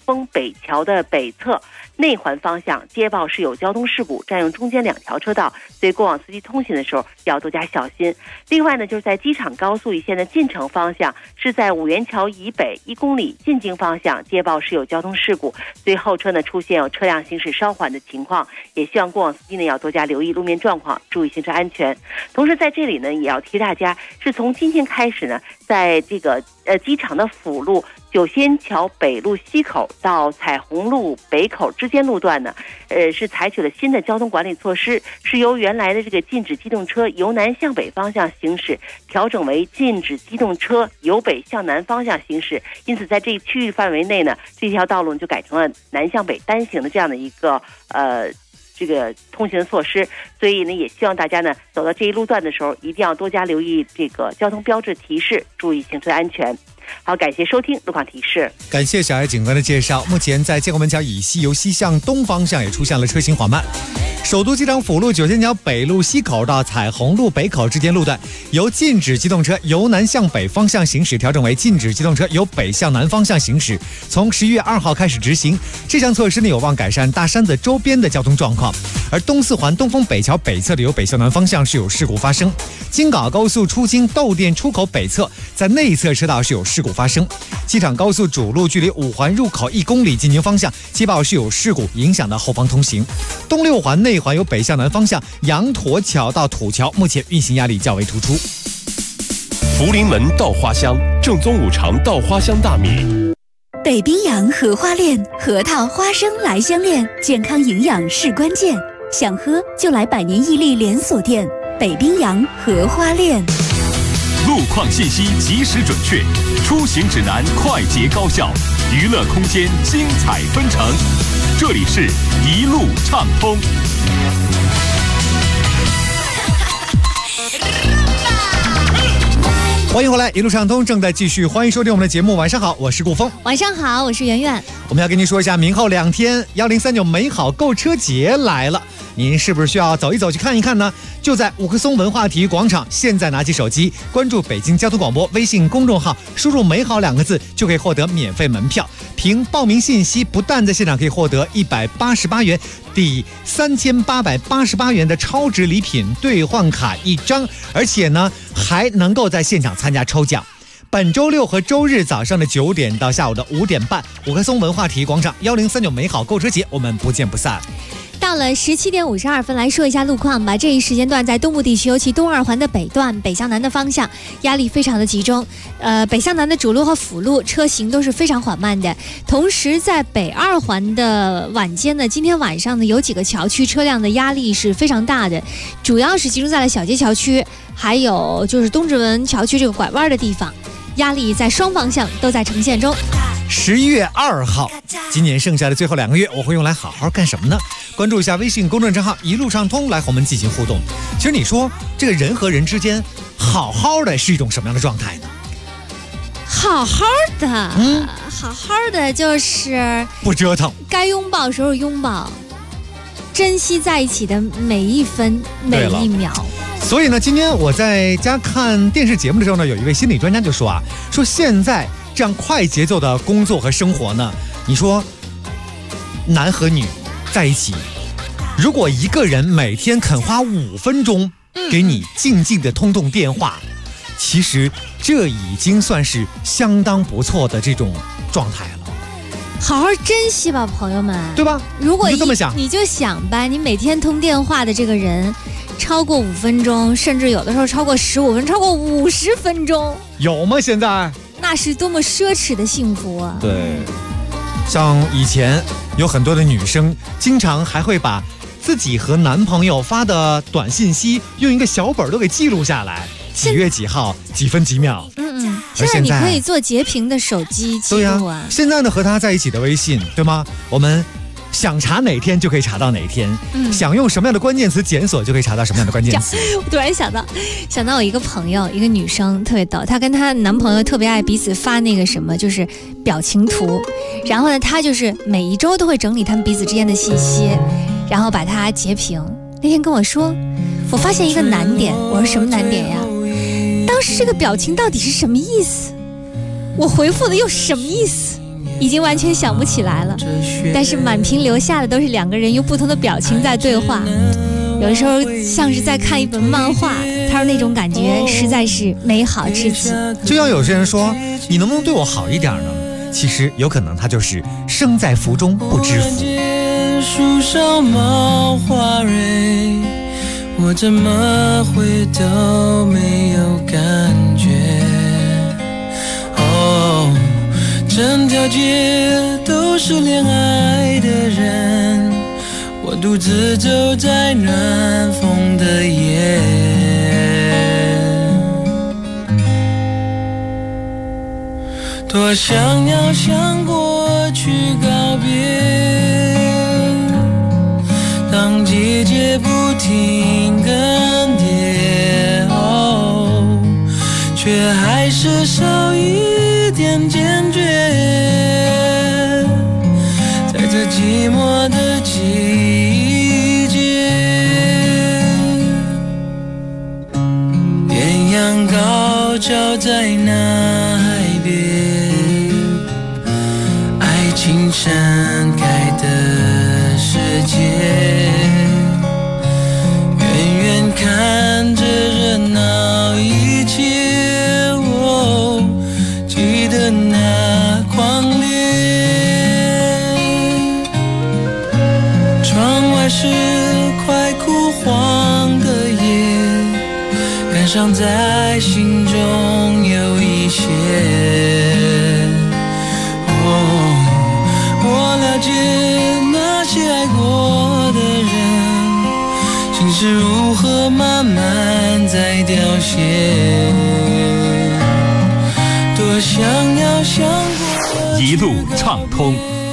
丰北桥的北侧内环方向接报是有交通事故，占用中间2条车道，所以过往司机通行的时候要多加小心。另外呢，就是在机场高速一线的进城方向，是在五元桥以北1公里进京方向接报是有交通事故，所以后车呢出现有车辆行驶稍缓的情况，也希望过往司机呢要多加留意路面状况，注意行车安全。同时在这里呢，也要提大家，是从今天开始呢，在这个机场的辅路九仙桥北路西口到彩虹路北口之间路段呢，是采取了新的交通管理措施，是由原来的这个禁止机动车由南向北方向行驶，调整为禁止机动车由北向南方向行驶。因此，在这一区域范围内呢，这条道路就改成了南向北单行的这样的一个这个通行措施，所以呢，也希望大家呢走到这一路段的时候，一定要多加留意这个交通标志提示，注意行车安全。好，感谢收听路况提示。 感谢小艾警官的介绍。目前在建国门桥以西由西向东方向也出现了车行缓慢。首都机场辅路九仙桥北路西口到彩虹路北口之间路段，由禁止机动车由南向北方向行驶调整为禁止机动车由北向南方向行驶，从11月2号开始执行。这项措施呢有望改善大山子周边的交通状况。而东四环东风北桥北侧的由北向南方向是有事故发生。京港高速出京窦店出口北侧在内侧车道是有事故发生。机场高速主路距离5环入口1公里进京方向接报是有事故，影响到后方通行。东6环内环由北向南方向羊驼桥到土桥目前运行压力较为突出。 福临门稻花香，正宗5常稻花香大米。 北冰洋荷花恋，核桃花生来相恋，健康营养是关键。想喝就来百年屹立连锁店北冰洋荷花恋。 路况信息及时准确，出行指南快捷高效，娱乐空间精彩纷呈。这里是一路畅通。 欢迎回来，一路畅通正在继续，欢迎收听我们的节目。晚上好，我是顾峰。 晚上好，我是圆圆。 我们要跟您说一下，明后2天1039美好购车节来了，您是不是需要走一走去看一看呢？就在五棵松文化体育广场，现在拿起手机关注北京交通广播微信公众号，输入美好2个字就可以获得免费门票。凭报名信息，不但在现场可以获得188元抵3888元的超值礼品兑换卡1张，而且呢还能够在现场参加抽奖。本周6和周日早上的9点到下午的5点半，五棵松文化体育广场1039美好购车节，我们不见不散。 到了17点52分，来说一下路况吧。这一时间段在东部地区，尤其东2环的北段北向南的方向压力非常的集中，北向南的主路和辅路车行都是非常缓慢的。同时在北2环的晚间呢，今天晚上呢有几个桥区车辆的压力是非常大的，主要是集中在了小街桥区，还有就是东直门桥区这个拐弯的地方，压力在双方向都在呈现中。 11月2号，今年剩下的最后2个月，我会用来好好干什么呢？关注一下微信公众账号一路畅通，来和我们进行互动。其实你说这个人和人之间好好的是一种什么样的状态呢？ 好好的，好好的就是不折腾， 该拥抱的时候拥抱，珍惜在一起的每一分每一秒。 所以呢，今天我在家看电视节目的时候呢，有一位心理专家就说说现在这样快节奏的工作和生活呢，你说男和女在一起，如果一个人每天肯花5分钟给你静静的通电话，其实这已经算是相当不错的这种状态了。 好好珍惜吧，朋友们， 对吧？ 如果你就这么想， 你就想吧，你每天通电话的这个人超过5分钟，甚至有的时候超过15分钟，超过50分钟， 有吗？现在那是多么奢侈的幸福啊！ 对，像以前有很多的女生经常还会把自己和男朋友发的短信息用一个小本都给记录下来，几月几号几分几秒。 现在你可以做截屏的手机记录啊。 现在呢，和他在一起的微信，对吗？我们想查哪天就可以查到哪天，想用什么样的关键词检索就可以查到什么样的关键词。 我突然想到我一个朋友，一个女生特别逗，她跟她男朋友特别爱彼此发那个什么，就是表情图。然后呢，她就是每一周都会整理他们彼此之间的信息，然后把它截屏。那天跟我说，我发现一个难点。我说什么难点呀？当时这个表情到底是什么意思？我回复的又是什么意思？ 已经完全想不起来了，但是满屏留下的都是两个人用不同的表情在对话，有的时候像是在看一本漫画，他说那种感觉实在是美好至极。 就像有些人说，你能不能对我好一点呢？其实有可能他就是生在福中不知福。 树上冒花蕊，我怎么会都没有感觉？哦，整条街都是恋爱的人，我独自走在暖风的夜。多想要向过去告别，当季节不停更迭，哦，却还是少一点坚决。在这寂寞的季节，艳阳高照在那海边，爱情盛开的世界，远远看着热闹一切，哦，记得那狂烈。窗外是快枯黄的叶，感伤在心中有一些。我了解那些爱过的人，心是如何慢慢在凋谢。多想要向过一路畅通。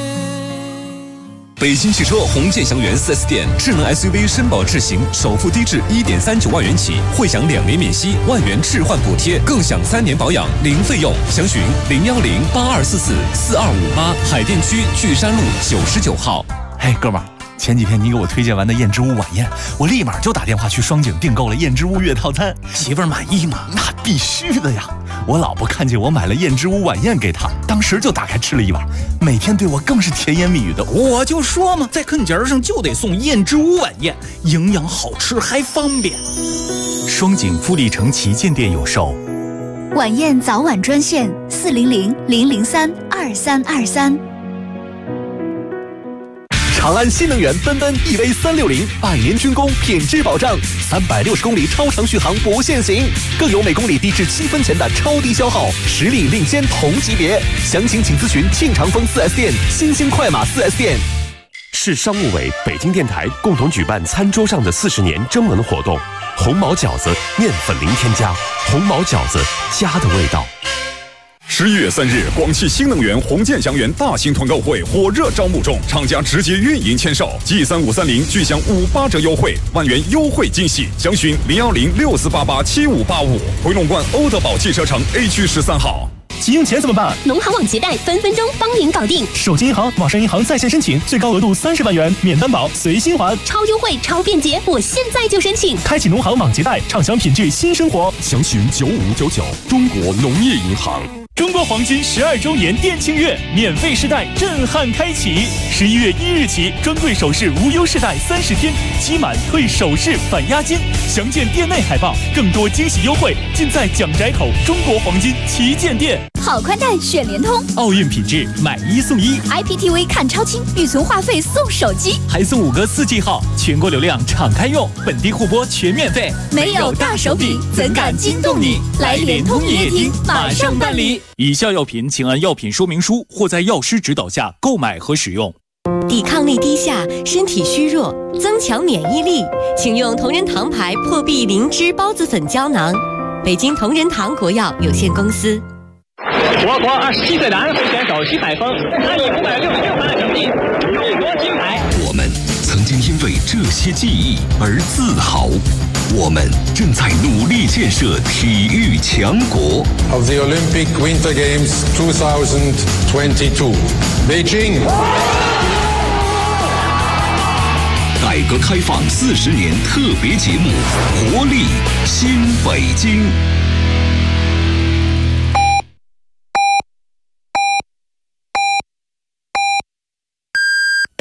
北京汽车红箭祥源 4S 店，智能 SUV 绅宝智行，首付低至1.39万元起，会享2年免息，1万元置换补贴，更享3年保养零费用。详询010-8244-4258，海淀区聚山路99号。 嘿，哥们儿，前几天你给我推荐完的燕之屋晚宴，我立马就打电话去双井订购了燕之屋月套餐。媳妇儿满意吗？那必须的呀！我老婆看见我买了燕之屋晚宴给她，当时就打开吃了一碗，每天对我更是甜言蜜语的。我就说嘛，在坑节上就得送燕之屋晚宴，营养好吃还方便。双井富力城旗舰店有售。 晚宴早晚专线400-003-2323。 长安新能源奔奔 EV360，100年军工品质保障，360公里超长续航不限行，更有每公里低至7分钱的超低消耗，实力领先同级别。详情请咨询庆长丰 4S 店、新兴快马 4S 店。 市商务委、北京电台共同举办餐桌上的40年征文活动，红毛饺子面粉零添加，红毛饺子家的味道。 11月3日，广汽新能源红箭祥源大型团购会火热招募中，厂家直接运营签售，G3530具享58折优惠，1万元优惠惊喜。详询010-6488-7585，回龙观欧德宝汽车城 A 区13号。 急用钱怎么办？ 农行网结贷分分钟帮您搞定， 手机银行、网上银行在线申请，最高额度30万元，免担保，随心还， 超优惠、超便捷，我现在就申请。 开启农行网结贷，畅享品质新生活。 详询9599，中国农业银行。 中国黄金12周年店庆月，免费试戴震撼开启。11月1日起，专柜首饰无忧试戴30天，期满退首饰返押金。详见店内海报，更多惊喜优惠尽在蒋宅口中国黄金旗舰店。 好宽带选联通， 奥运品质买1送1 ，IPTV 看超清，预存话费送手机， 还送5个4G 号，全国流量敞开用，本地互播全免费。 没有大手笔，怎敢惊动你？来联通营业厅，马上办理。 以下药品请按药品说明书或在药师指导下购买和使用。 抵抗力低下，身体虚弱，增强免疫力，请用同仁堂牌破壁灵芝孢子粉胶囊。北京同仁堂国药有限公司。 我国27岁男会选手徐海峰，他以566分的成绩入国金牌。 我们曾经因为这些记忆而自豪。我们正在努力建设体育强国。 Of the Olympic Winter Games 2022, Beijing. 改革开放40年特别节目，活力新北京。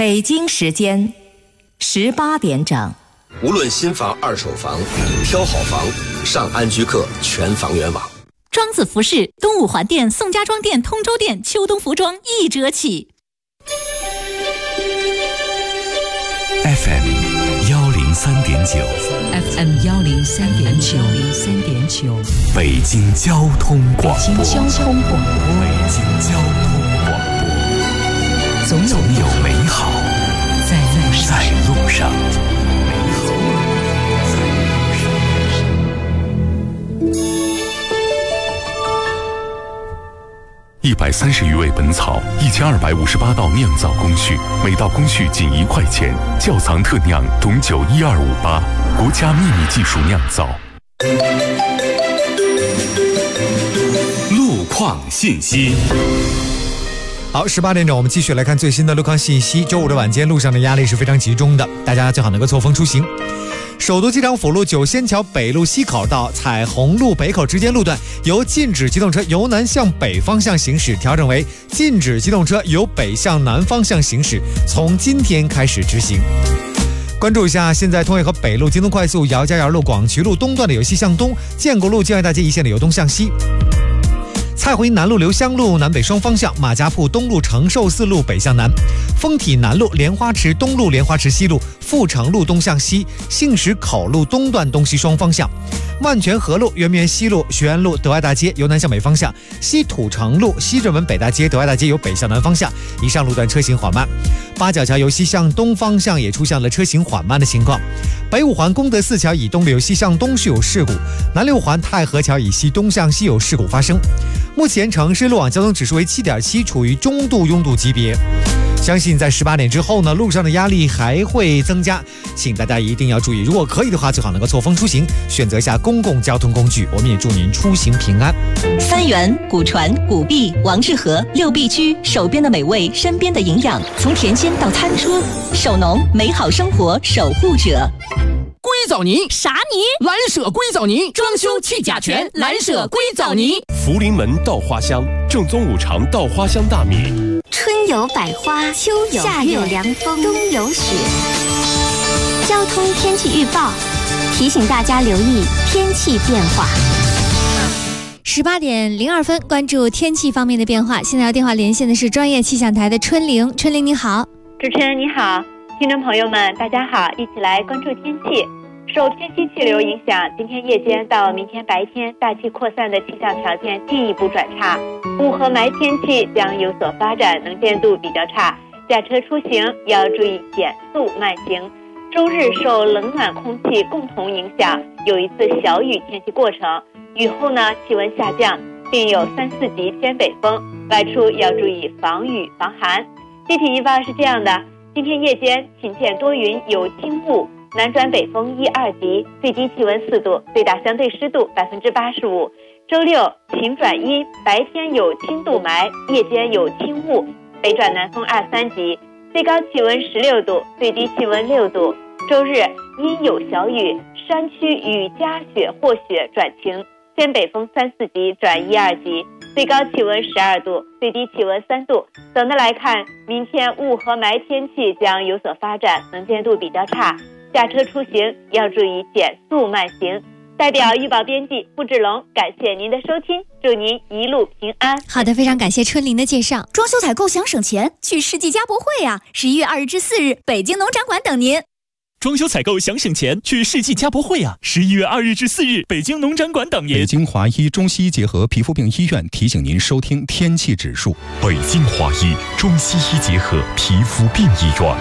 北京时间18点整。 无论新房、二手房，挑好房，上安居客全房源网。 庄子服饰东五环店、宋家庄店、通州店秋冬服装1折起。 FM 103.9 FM 103.9 北京交通广播。 北京交通广播。总有美好在路上。130余味本草，1258道酿造工序，每道工序仅1块钱。窖藏特酿董酒12588，国家秘密技术酿造。 路况信息。 好，18点整，我们继续来看最新的路况信息。周五的晚间，路上的压力是非常集中的，大家最好能够错峰出行。首都机场辅路九仙桥北路西口到彩虹路北口之间路段，由禁止机动车由南向北方向行驶调整为禁止机动车由北向南方向行驶，从今天开始执行。关注一下，现在通渭河北路、京东快速、姚家窑路、广渠路东段的由西向东，建国路建外大街一线的由东向西。蔡湖南路、刘香路南北双方向，马家铺东路、承寿寺路北向南，丰体南路、莲花池东路、莲花池西路、富城路东向西，杏石口路东段东西双方向，万泉河路、圆明园西路、学安路德外大街由南向北方向，西土城路、西直门北大街、德外大街由北向南方向，以上路段车行缓慢。八角桥由西向东方向也出现了车行缓慢的情况。北五环功德寺桥以东流西向东是有事故，南六环太和桥以西东向西有事故发生。目前城市路网交通指数为7.7，处于中度拥堵级别。相信在18点之后呢，路上的压力还会增加，请大家一定要注意，如果可以的话，最好能够错峰出行，选择一下公共交通工具。我们也祝您出行平安。 三元、古传、古碧、王致和6必居，手边的美味，身边的营养，从甜心到餐桌，手农美好生活守护者。 硅藻泥啥泥？ 蓝舍硅藻泥，装修去甲醛，蓝舍硅藻泥。 福临门稻花香，正宗五常稻花香大米。 春有百花，秋有夏有凉风，冬有雪。交通天气预报提醒大家留意天气变化。 18点02分，关注天气方面的变化。现在要电话连线的是专业气象台的春玲。春玲你好。 主持人你好，听众朋友们大家好，一起来关注天气。受偏西气流影响，今天夜间到明天白天大气扩散的气象条件进一步转差，雾和霾天气将有所发展，能见度比较差，驾车出行要注意减速慢行。周日受冷暖空气共同影响，有一次小雨天气过程，雨后呢气温下降，并有3、4级偏北风，外出要注意防雨防寒。具体预报是这样的，今天夜间晴见多云有轻雾，南转北风1、2级，最低气温4度，最大相对湿度85%。周六晴转阴，白天有轻度霾，夜间有轻雾，北转南风2、3级，最高气温16度，最低气温6度。周日阴有小雨，山区雨夹雪或雪转晴，偏北风3、4级转1、2级，最高气温12度，最低气温3度。总的来看，明天雾和霾天气将有所发展，能见度比较差，驾车出行要注意减速慢行。代表预报编辑付志龙，感谢您的收听，祝您一路平安。 好的，非常感谢春玲的介绍。 装修采购想省钱，去世纪家博会啊！11月2日至4日，北京农展馆等您。 装修采购想省钱，去世纪家博会啊！11月2日至4日，北京农展馆等您。 北京华医中西医结合皮肤病医院提醒您收听天气指数。 北京华医中西医结合皮肤病医院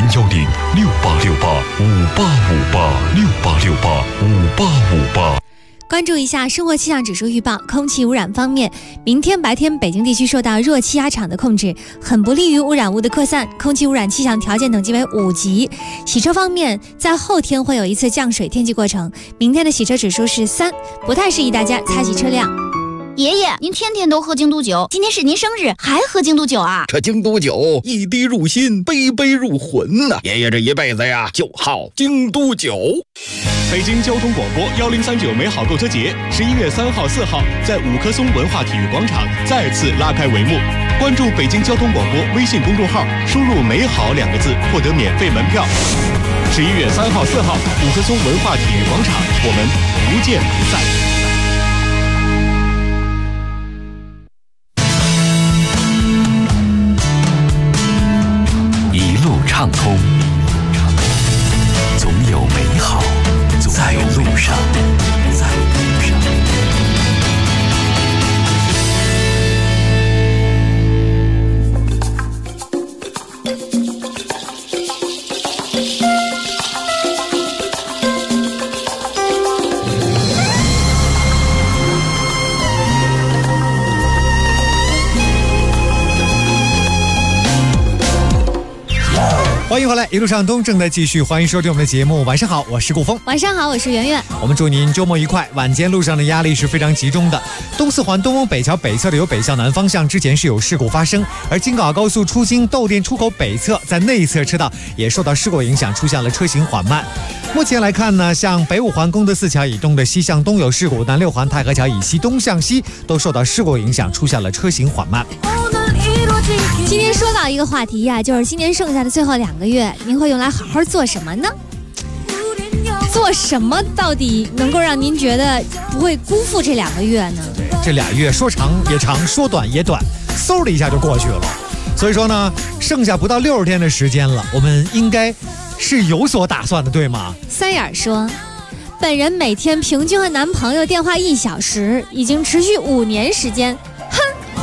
，010-6868-5858，6868-5858。 关注一下生活气象指数预报。空气污染方面，明天白天北京地区受到弱气压场的控制，很不利于污染物的扩散，空气污染气象条件等级为5级。洗车方面，在后天会有一次降水天气过程，明天的洗车指数是3，不太适宜大家擦洗车辆。 爷爷，您天天都喝京都酒，今天是您生日，还喝京都酒啊？ 这京都酒一滴入心，杯杯入魂呐！爷爷这一辈子呀，就好京都酒。 北京交通广播1039美好购车节，11月3号、4号在5棵松文化体育广场再次拉开帷幕。 关注北京交通广播微信公众号，输入美好2个字，获得免费门票。11月3号、4号，五棵松文化体育广场，我们不见不散。 一路畅通，总有美好在路上。 欢迎回来，一路上东正在继续，欢迎收听我们的节目。晚上好，我是顾峰。 晚上好，我是圆圆。 我们祝您周末愉快。晚间路上的压力是非常集中的，东四环东风北桥北侧的由北向南方向之前是有事故发生，而京港澳高速出京窦店出口北侧在内侧车道也受到事故影响，出现了车行缓慢。目前来看呢，像北五环功德寺桥以东的西向东有事故，南六环太和桥以西东向西都受到事故影响，出现了车行缓慢。 今天说到一个话题呀，就是今年剩下的最后2个月，您会用来好好做什么呢？做什么到底能够让您觉得不会辜负这2个月呢？ 这2月说长也长，说短也短，嗖的一下就过去了。所以说呢，剩下不到60天的时间了，我们应该是有所打算的，对吗？ 三眼说，本人每天平均和男朋友电话1小时，已经持续5年时间。哼。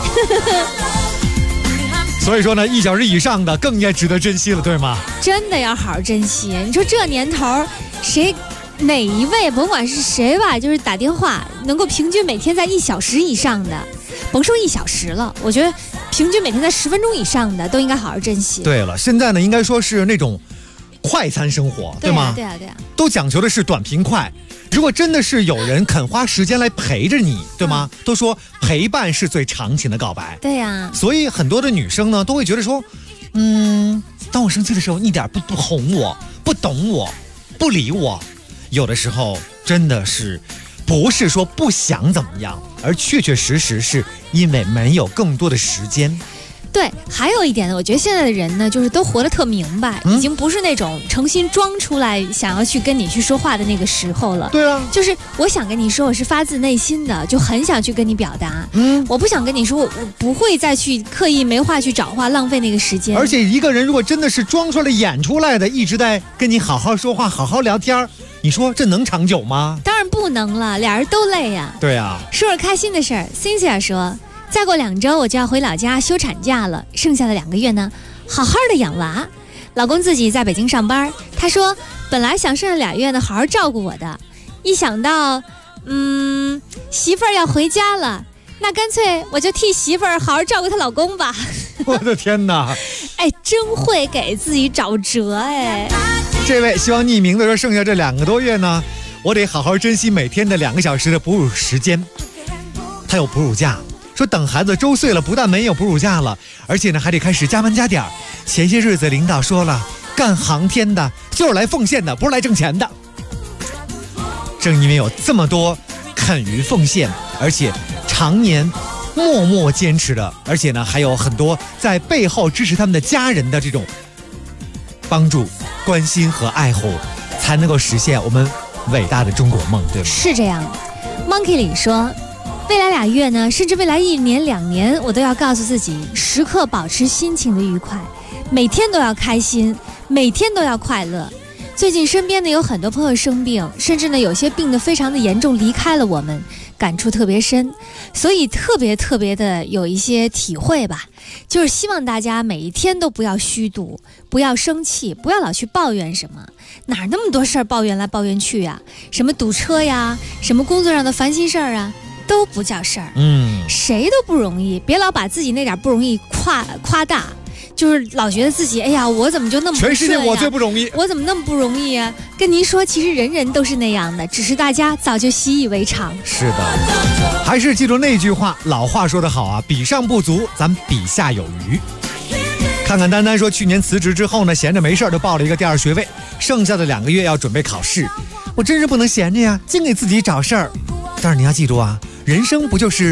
所以说呢，1小时以上的更也值得珍惜了，对吗？ 真的要好好珍惜。你说这年头，哪一位，甭管是谁吧，就是打电话能够平均每天在1小时以上的，甭说1小时了，我觉得平均每天在10分钟以上的都应该好好珍惜。 对了，现在呢，应该说是那种快餐生活，对吗？ 对啊， 都讲求的是短平快。如果真的是有人肯花时间来陪着你，对吗？都说陪伴是最长情的告白。 对呀。 所以很多的女生呢，都会觉得说，当我生气的时候，一点不哄我，不懂我，不理我。有的时候真的是不是说不想怎么样，而确确实实是因为没有更多的时间。 对，还有一点呢，我觉得现在的人呢，就是都活得特明白，已经不是那种诚心装出来想要去跟你去说话的那个时候了。 对啊， 就是我想跟你说，我是发自内心的，就很想去跟你表达。我不想跟你说，我不会再去刻意没话去找话，浪费那个时间。 而且一个人如果真的是装出来演出来的，一直在跟你好好说话，好好聊天，你说这能长久吗？ 当然不能了，俩人都累呀。 对啊。 说说开心的事儿 ，Cynthia 说，再过2周我就要回老家休产假了，剩下的2个月呢，好好的养娃。老公自己在北京上班，他说本来想剩下2月呢好好照顾我的，一想到媳妇儿要回家了，那干脆我就替媳妇儿好好照顾她老公吧。 我的天哪， 哎，真会给自己找辙哎。 这位希望匿名的说，剩下这2个多月呢，我得好好珍惜每天的2个小时的哺乳时间。他有哺乳假，说等孩子周岁了，不但没有哺乳假了，而且呢还得开始加班加点。前些日子领导说了，干航天的就是来奉献的，不是来挣钱的。正因为有这么多肯于奉献，而且常年默默坚持的，而且呢还有很多在背后支持他们的家人的这种帮助、关心和爱护，才能够实现我们伟大的中国梦，对吗？ 是这样。Monkey 里说，未来2月呢，甚至未来1年2年，我都要告诉自己，时刻保持心情的愉快，每天都要开心，每天都要快乐。最近身边呢有很多朋友生病，甚至呢有些病得非常的严重，离开了我们，感触特别深，所以特别的有一些体会吧，就是希望大家每一天都不要虚度，不要生气，不要老去抱怨什么，哪那么多事儿抱怨来抱怨去呀？什么堵车呀，什么工作上的烦心事儿啊，都不叫事儿。谁都不容易，别老把自己那点不容易夸大。就是老觉得自己，哎呀，我怎么就那么不顺呀？ 全世界我最不容易， 我怎么那么不容易啊？跟您说，其实人人都是那样的，只是大家早就习以为常。 是的，还是记住那句话，老话说得好啊，比上不足，咱比下有余。看看丹丹说，去年辞职之后呢，闲着没事就报了一个第2学位，剩下的2个月要准备考试，我真是不能闲着呀，净给自己找事儿。但是你要记住啊，人生不就是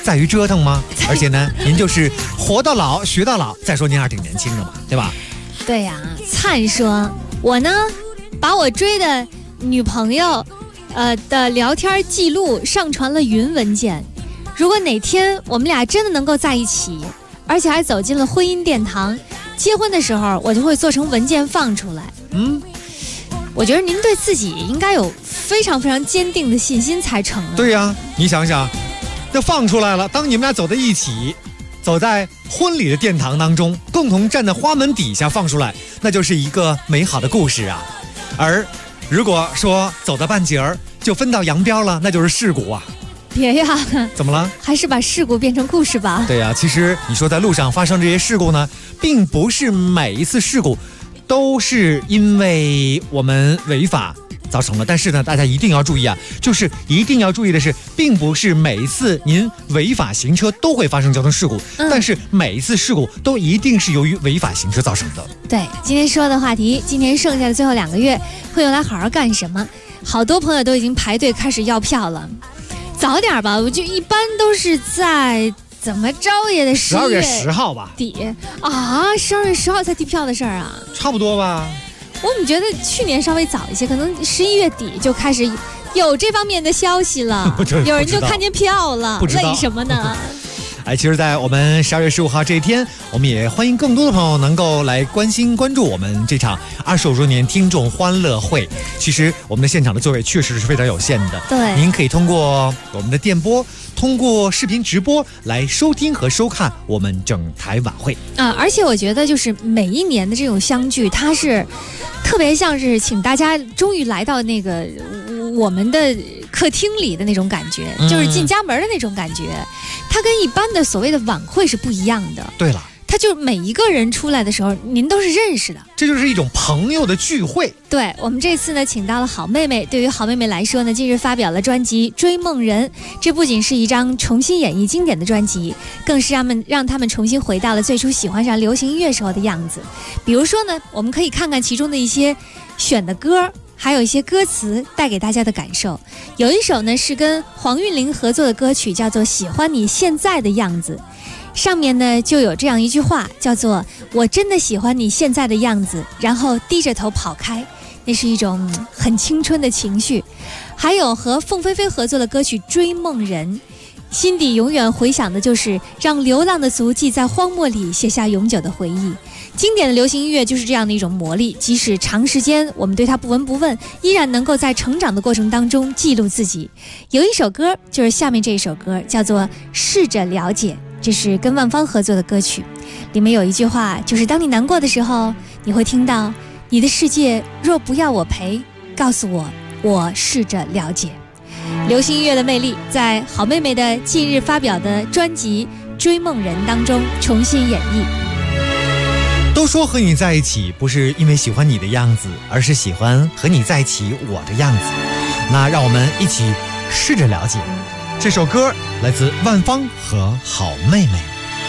在于折腾吗？而且呢，您就是活到老学到老。再说您还是挺年轻的嘛，对吧？ 对呀，灿说，我呢，把我追的女朋友，的聊天记录上传了云文件。如果哪天我们俩真的能够在一起，而且还走进了婚姻殿堂，结婚的时候我就会做成文件放出来。我觉得您对自己应该有非常非常坚定的信心才成啊。 对呀，你想想，这放出来了，当你们俩走在一起，走在婚礼的殿堂当中，共同站在花门底下放出来，那就是一个美好的故事啊。而如果说走到半截儿就分道扬镳了，那就是事故啊。 别呀， 怎么了？ 还是把事故变成故事吧。 对呀，其实你说在路上发生这些事故呢，并不是每一次事故都是因为我们违法造成的。但是呢，大家一定要注意啊，就是一定要注意的是，并不是每一次您违法行车都会发生交通事故，但是每一次事故都一定是由于违法行车造成的。 对，今天说的话题，今年剩下的最后2个月会用来好好干什么？好多朋友都已经排队开始要票了。早点吧，我就一般都是在怎么着也得 12月10号吧底啊，12月10号才提票的事儿啊， 差不多吧。 我怎么觉得去年稍微早一些，可能11月底就开始有这方面的消息了，有人就看见票了，为什么呢？ 其实在我们12月15号这一天，我们也欢迎更多的朋友能够来关心关注我们这场25周年听众欢乐会。其实我们的现场的座位确实是非常有限的， 对， 您可以通过我们的电波，通过视频直播来收听和收看我们整台晚会啊。而且我觉得就是每一年的这种相聚，它是特别像是请大家终于来到那个我们的客厅里的那种感觉，就是进家门的那种感觉。它跟一般的所谓的晚会是不一样的。 对了， 它就每一个人出来的时候，您都是认识的， 这就是一种朋友的聚会。 对，我们这次呢，请到了好妹妹。对于好妹妹来说呢，近日发表了专辑《追梦人》，这不仅是一张重新演绎经典的专辑，更是让他们重新回到了最初喜欢上流行音乐时候的样子。比如说呢，我们可以看看其中的一些选的歌，还有一些歌词带给大家的感受。有一首呢是跟黄韵玲合作的歌曲，叫做《喜欢你现在的样子》，上面呢就有这样一句话，叫做我真的喜欢你现在的样子，然后低着头跑开，那是一种很青春的情绪。还有和凤飞飞合作的歌曲《追梦人》，心底永远回想的就是让流浪的足迹在荒漠里写下永久的回忆。经典的流行音乐就是这样的一种魔力，即使长时间我们对它不闻不问，依然能够在成长的过程当中记录自己。有一首歌就是下面这一首歌，叫做《试着了解》，这是跟万芳合作的歌曲，里面有一句话，就是当你难过的时候，你会听到你的世界若不要我陪，告诉我，我试着了解。流行音乐的魅力在好妹妹的近日发表的专辑《追梦人》当中重新演绎。 都说和你在一起不是因为喜欢你的样子，而是喜欢和你在一起我的样子。那让我们一起试着了解。这首歌来自万芳和好妹妹。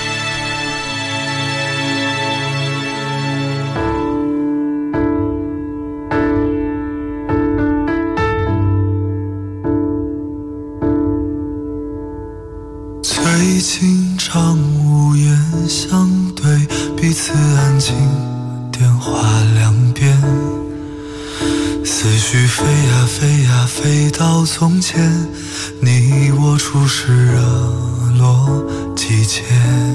最近常无言相对，彼此安静，电话两边，思绪飞呀飞呀飞到从前，你我初识热络季节，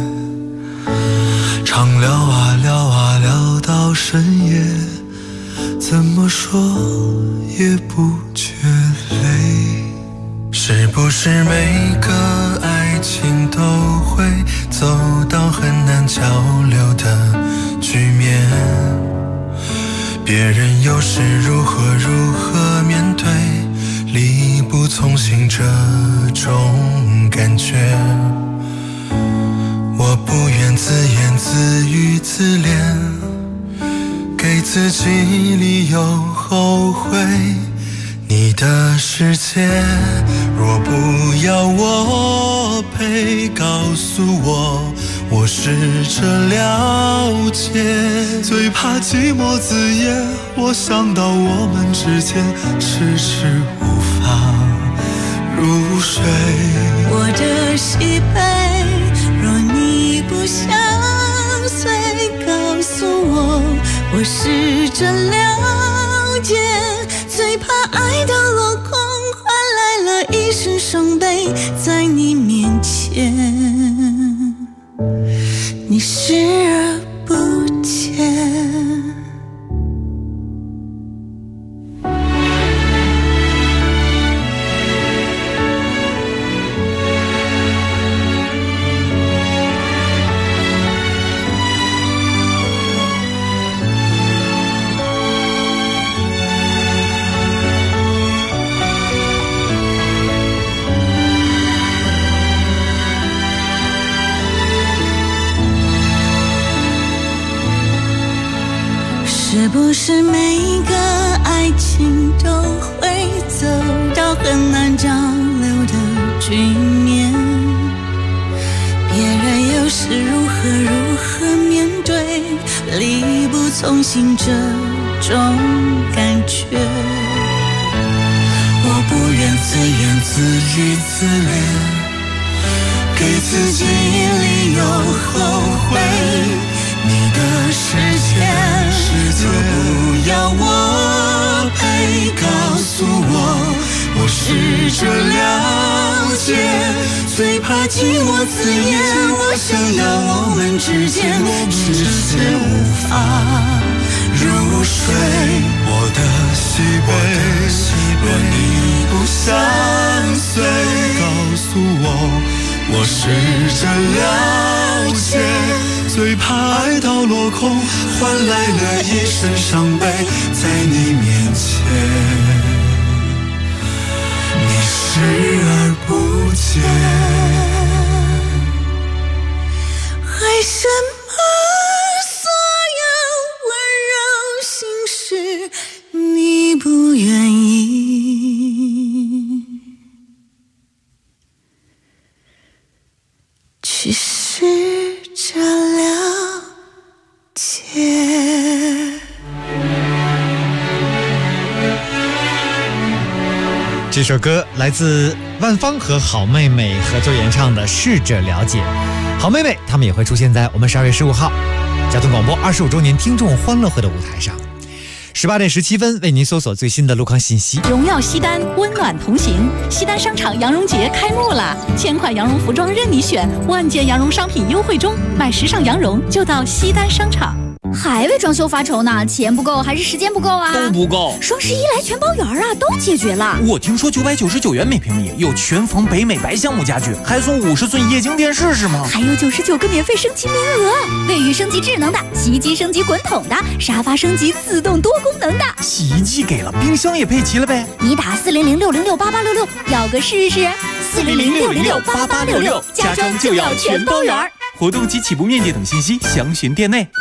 常聊啊聊啊聊到深夜，怎么说也不觉累。是不是每个爱情都会走到很难交流的局面？别人又是如何面对力不从心这种感觉？我不愿自言自语自怜，给自己理由后悔。你的世界若不要我陪，告诉我，我试着了解。最怕寂寞自夜，我想到我们之间迟迟无法入睡。 我的喜悲。若你不相随，告诉我，我试着了解。最怕爱到落空，换来了一身伤悲，在你面前你视而不见。是不是每个爱情都会走到很难交流的局面？别人又是如何面对力不从心这种感觉？我不愿自怨自语自怜，给自己理由后悔。你的世界就不要我陪，告诉我，我试着了解。最怕寂寞刺眼，我想要我们之间只是无法入睡。我的喜悲，若你不相随，告诉我，我试着了解。最怕爱到落空，换来了一身伤悲，在你面前你视而不见。为什么所有温柔心事你不愿意去试着了解？ 这首歌来自万芳和好妹妹合作演唱的《试着了解》。好妹妹他们也会出现在我们12月15号交通广播25周年听众欢乐会的舞台上。18点17分，为您搜索最新的路况信息。 荣耀西单，温暖同行。西单商场羊绒节开幕了，1000款羊绒服装任你选，万件羊绒商品优惠中，买时尚羊绒就到西单商场。 还为装修发愁呢？钱不够还是时间不够啊？ 都不够。 双11来全包圆啊，都解决了。 我听说999元每平米有全缝北美白橡木家具，还送50寸液晶电视是吗？ 还有99个免费升级名额，卫浴升级智能的，洗衣机升级滚筒的，沙发升级自动多功能的。 洗衣机给了，冰箱也配齐了呗。 你打400-606-8866，要个试试。400-606-8866，家装就要全包圆。 活动及起步面积等信息详询店内。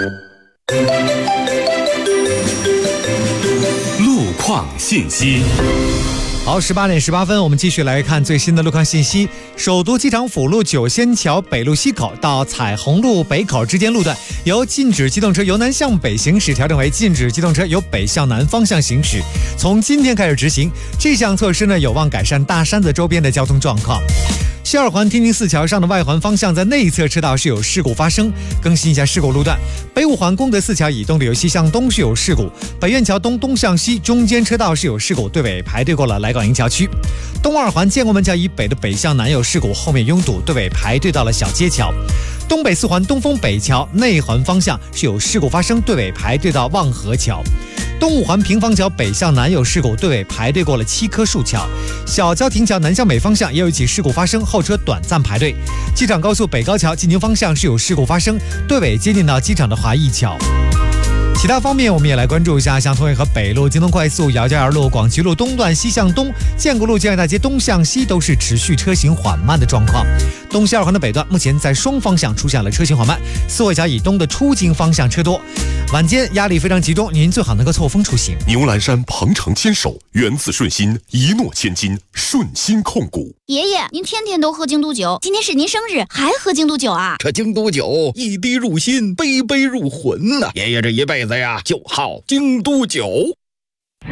路况信息。 好，18点18分，我们继续来看最新的路况信息。首都机场辅路九仙桥北路西口到彩虹路北口之间路段，由禁止机动车由南向北行驶调整为禁止机动车由北向南方向行驶。从今天开始执行这项措施呢，有望改善大山子周边的交通状况。西二环天津四桥上的外环方向在内侧车道是有事故发生，更新一下事故路段。北五环功德寺桥以东的由西向东是有事故，北苑桥东东向西中间车道是有事故，队尾排队过了来广营桥区。东二环建国门桥以北的北向南有事故，后面拥堵，队尾排队到了小街桥。东北四环东风北桥内环方向是有事故发生，队尾排队到望河桥。东五环平房桥北向南有事故，队尾排队过了7棵树桥。小郊亭桥南向北方向也有一起事故发生，后车短暂排队。机场高速北高桥进京方向是有事故发生，队尾接近到机场的华谊桥。其他方面我们也来关注一下，像通惠河北路、京东快速、姚家园路、广渠路东段西向东、建国路建外大街东向西都是持续车行缓慢的状况。东西二环的北段目前在双方向出现了车行缓慢，四惠桥以东的出京方向车多。晚间压力非常集中，您最好能够凑风出行。 牛栏山鹏程坚守，源自顺心，一诺千金，顺心控股。 爷爷，您天天都喝京都酒，今天是您生日，还喝京都酒啊？ 这京都酒一滴入心，杯杯入魂呐！爷爷这一辈子呀，就好京都酒。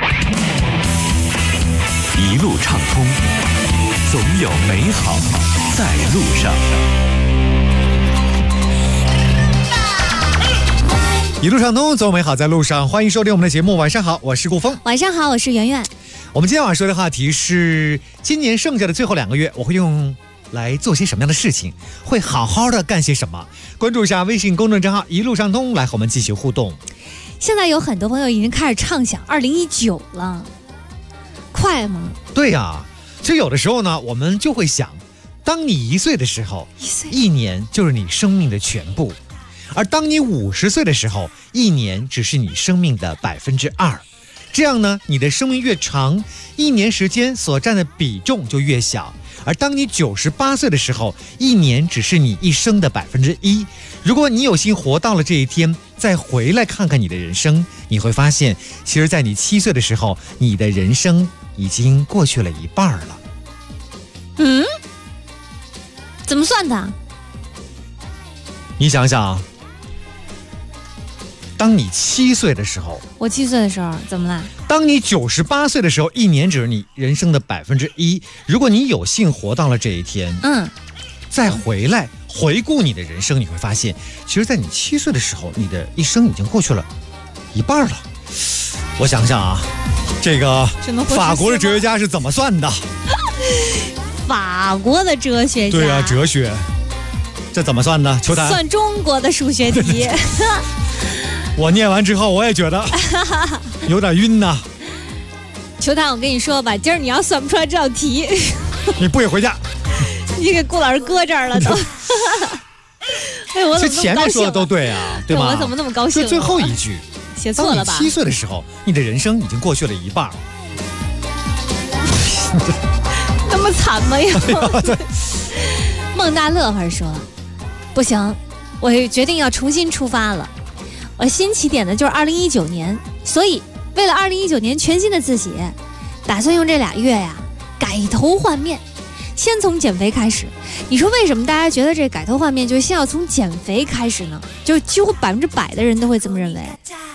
一路畅通，总有美好在路上。 一路畅通，走美好在路上。欢迎收听我们的节目。晚上好，我是顾峰。 晚上好，我是圆圆。 我们今天晚上说的话题是：今年剩下的最后2个月，我会用来做些什么样的事情？会好好的干些什么？关注一下微信公众账号一路畅通，来和我们继续互动。 现在有很多朋友已经开始畅想2019了，快吗？ 对呀，其实有的时候呢，我们就会想，当你1岁的时候，1年就是你生命的全部；而当你50岁的时候，1年只是你生命的2%。这样呢，你的生命越长，1年时间所占的比重就越小。而当你98岁的时候，1年只是你一生的1%。如果你有幸活到了这一天，再回来看看你的人生，你会发现，其实在你7岁的时候，你的人生已经过去了一半了。 怎么算的？ 你想想，当你7岁的时候， 我7岁的时候怎么了？ 当你98岁的时候，1年只是你人生的1%。如果你有幸活到了这一天，再回来回顾你的人生，你会发现，其实在你7岁的时候，你的一生已经过去了一半了。我想想啊，这个法国的哲学家是怎么算的？ 法国的哲学家？ 对啊，哲学，这怎么算的？球坛算中国的数学题。 我念完之后，我也觉得有点晕呐。 球坛，我跟你说吧，今儿你要算不出来这道题， 你不许回家。 你给顾老师搁这儿了都。哎，我怎么那么高兴？ 前面说的都对啊，对吗？ 我怎么那么高兴？ 就最后一句写错了吧？ 当你7岁的时候，你的人生已经过去了一半。 那么惨吗？孟大乐会说：“不行，我决定要重新出发了。我新起点的就是2019年，所以为了2019年全新的自己，打算用这2月呀改头换面。先从减肥开始。你说为什么大家觉得这改头换面就是先要从减肥开始呢？就几乎100%的人都会这么认为。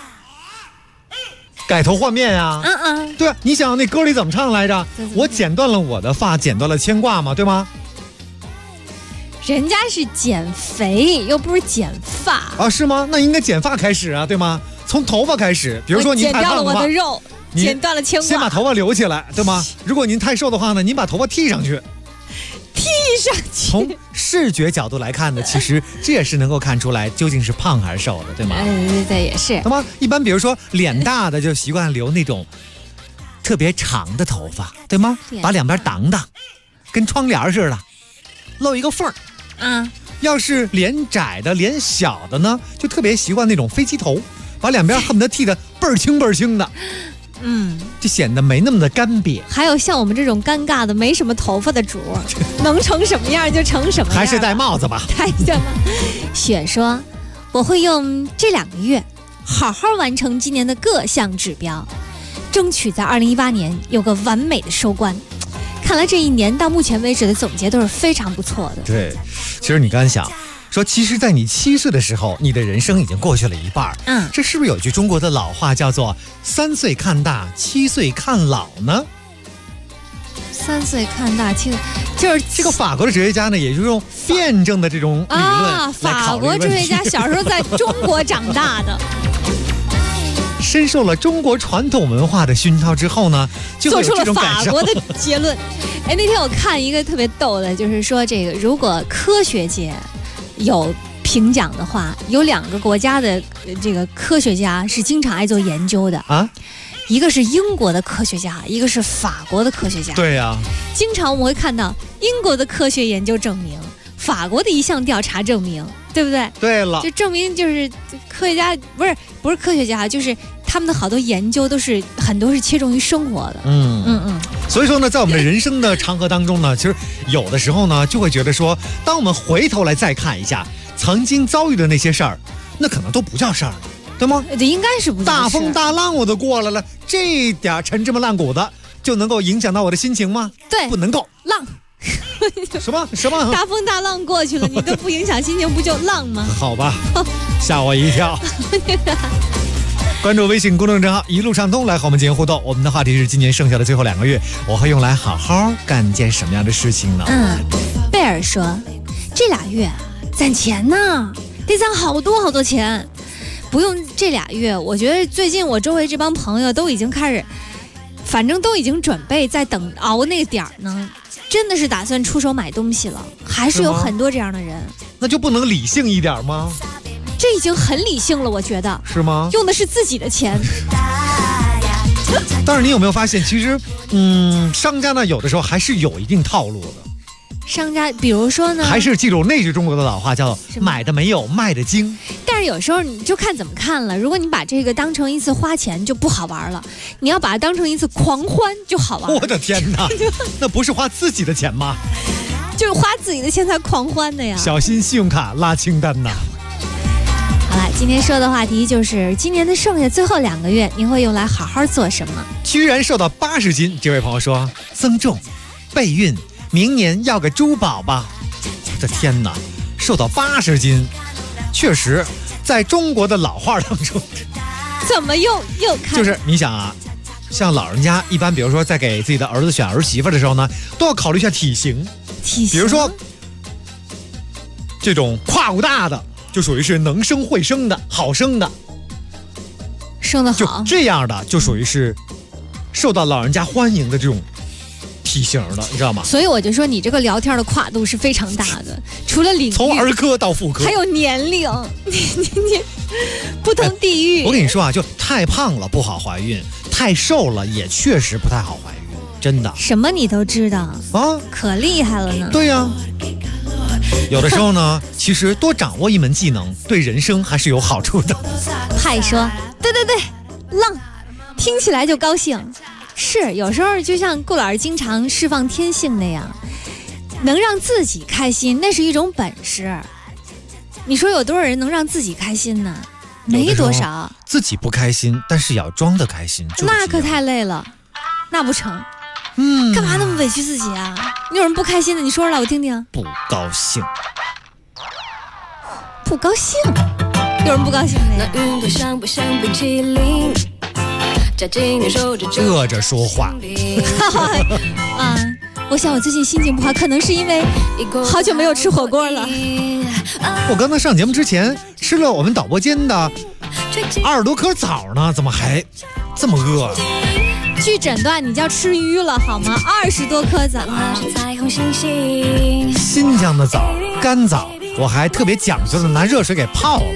改头换面啊！对啊，你想那歌里怎么唱来着？我剪断了我的发，剪断了牵挂嘛，对吗？ 人家是减肥，又不是剪发啊？是吗？那应该剪发开始啊，对吗？从头发开始，比如说您太胖的话， 剪掉了我的肉，剪断了牵挂， 先把头发留起来，对吗？如果您太瘦的话呢，您把头发剃上去。从视觉角度来看呢，其实这也是能够看出来究竟是胖还是瘦的，对吗？ 对，也是。 那么一般比如说脸大的就习惯留那种特别长的头发，对吗？把两边挡挡，跟窗帘似的，露一个缝儿。要是脸窄的、脸小的呢，就特别习惯那种飞机头，把两边恨不得剃得倍儿轻倍儿轻的。就显得没那么的干瘪。 还有像我们这种尴尬的没什么头发的主，能成什么样就成什么样。 还是戴帽子吧。 太像了。雪说：“我会用这2个月好好完成今年的各项指标，争取在2018年有个完美的收官。”看来这一年到目前为止的总结都是非常不错的。 对，其实你刚想说，其实在你7岁的时候，你的人生已经过去了一半。这是不是有句中国的老话叫做3岁看大，7岁看老呢 ？3岁看大，7岁就是这个法国的哲学家呢，也就是用辩证的这种理论法国哲学家小时候在中国长大的。 深受了中国传统文化的熏陶之后呢，就做出了法国的结论。那天我看一个特别逗的，就是说这个如果科学界有评奖的话，有2个国家的这个科学家是经常爱做研究的啊，一个是英国的科学家，一个是法国的科学家。 对呀， 经常我们会看到英国的科学研究证明，法国的一项调查证明，对不对？ 对了， 就证明就是科学家不是科学家，就是他们的好多研究都是很多是切中于生活的。 所以说呢，在我们的人生的长河当中呢，其实有的时候呢，就会觉得说，当我们回头来再看一下曾经遭遇的那些事儿，那可能都不叫事儿了，对吗？ 这应该是不叫事。 大风大浪我都过来了，这点陈芝麻烂谷子就能够影响到我的心情吗？ 对， 不能够。 浪。 什么？ 大风大浪过去了，你都不影响心情，不就浪吗？ 好吧，吓我一跳。关注微信公众账号一路畅通，来和我们进行互动。我们的话题是今年剩下的最后2个月，我会用来好好干件什么样的事情呢？ 贝贝尔说，这俩月攒钱呢，得攒好多钱。不用这俩月，我觉得最近我周围这帮朋友都已经开始，反正都已经准备在等熬那个点儿呢，真的是打算出手买东西了。还是有很多这样的人。 那就不能理性一点吗？ 这已经很理性了，我觉得。 是吗？ 用的是自己的钱。 但是你有没有发现，其实商家呢有的时候还是有一定套路的。 商家比如说呢， 还是记住那句中国的老话，叫买的没有卖的精。 但是有时候你就看怎么看了，如果你把这个当成一次花钱就不好玩了，你要把它当成一次狂欢就好玩。 我的天哪，那不是花自己的钱吗？ 就是花自己的钱才狂欢的呀。 小心信用卡拉清单呐。 好了，今天说的话题就是今年的剩下最后2个月，你会用来好好做什么？ 居然瘦到80斤，这位朋友说增重、备孕，明年要个珠宝吧。我的天哪，瘦到80斤，确实，在中国的老话当中， 怎么又看？ 就是你想啊，像老人家一般，比如说在给自己的儿子选儿媳妇的时候呢，都要考虑一下体型。比如说这种胯骨大的，就属于是能生会生的，好生的， 生得好。 就这样的就属于是受到老人家欢迎的这种体型的，你知道吗？ 所以我就说你这个聊天的跨度是非常大的，除了领域， 从儿科到妇科， 还有年龄，你不同地域。 我跟你说啊，就太胖了不好怀孕，太瘦了也确实不太好怀孕，真的。 什么你都知道啊， 可厉害了呢。 对呀。有的时候呢，其实多掌握一门技能，对人生还是有好处的。 派说，对，浪，听起来就高兴。是，有时候就像顾老师经常释放天性那样，能让自己开心，那是一种本事。你说有多少人能让自己开心呢？没多少。 自己不开心，但是要装得开心， 那可太累了，那不成。干嘛那么委屈自己啊？你有人不开心的，你说出来我听听。 不高兴， 不高兴，有人不高兴的呀？ 饿着说话。 啊，我想我最近心情不好，可能是因为好久没有吃火锅了。 我刚才上节目之前吃了我们导播间的20多颗枣呢，怎么还这么饿？ 据诊断，你叫吃淤了好吗？20多颗枣， 新疆的枣，干枣，我还特别讲究的拿热水给泡了。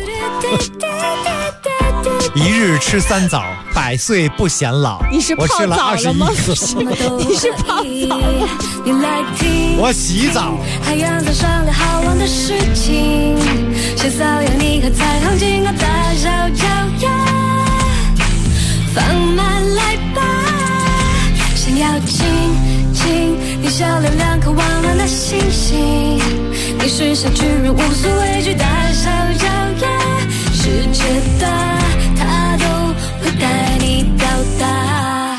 一日吃3枣，100岁不显老。 你是泡澡了吗？你是泡澡了？ 我洗澡。 海洋早上的好玩的事情，像瘙痒你和彩虹金光大小脚丫，放慢来吧，想要亲亲你笑脸2颗弯弯的星星，你是小巨人无所畏惧大小脚丫，世界大它都会带你到达。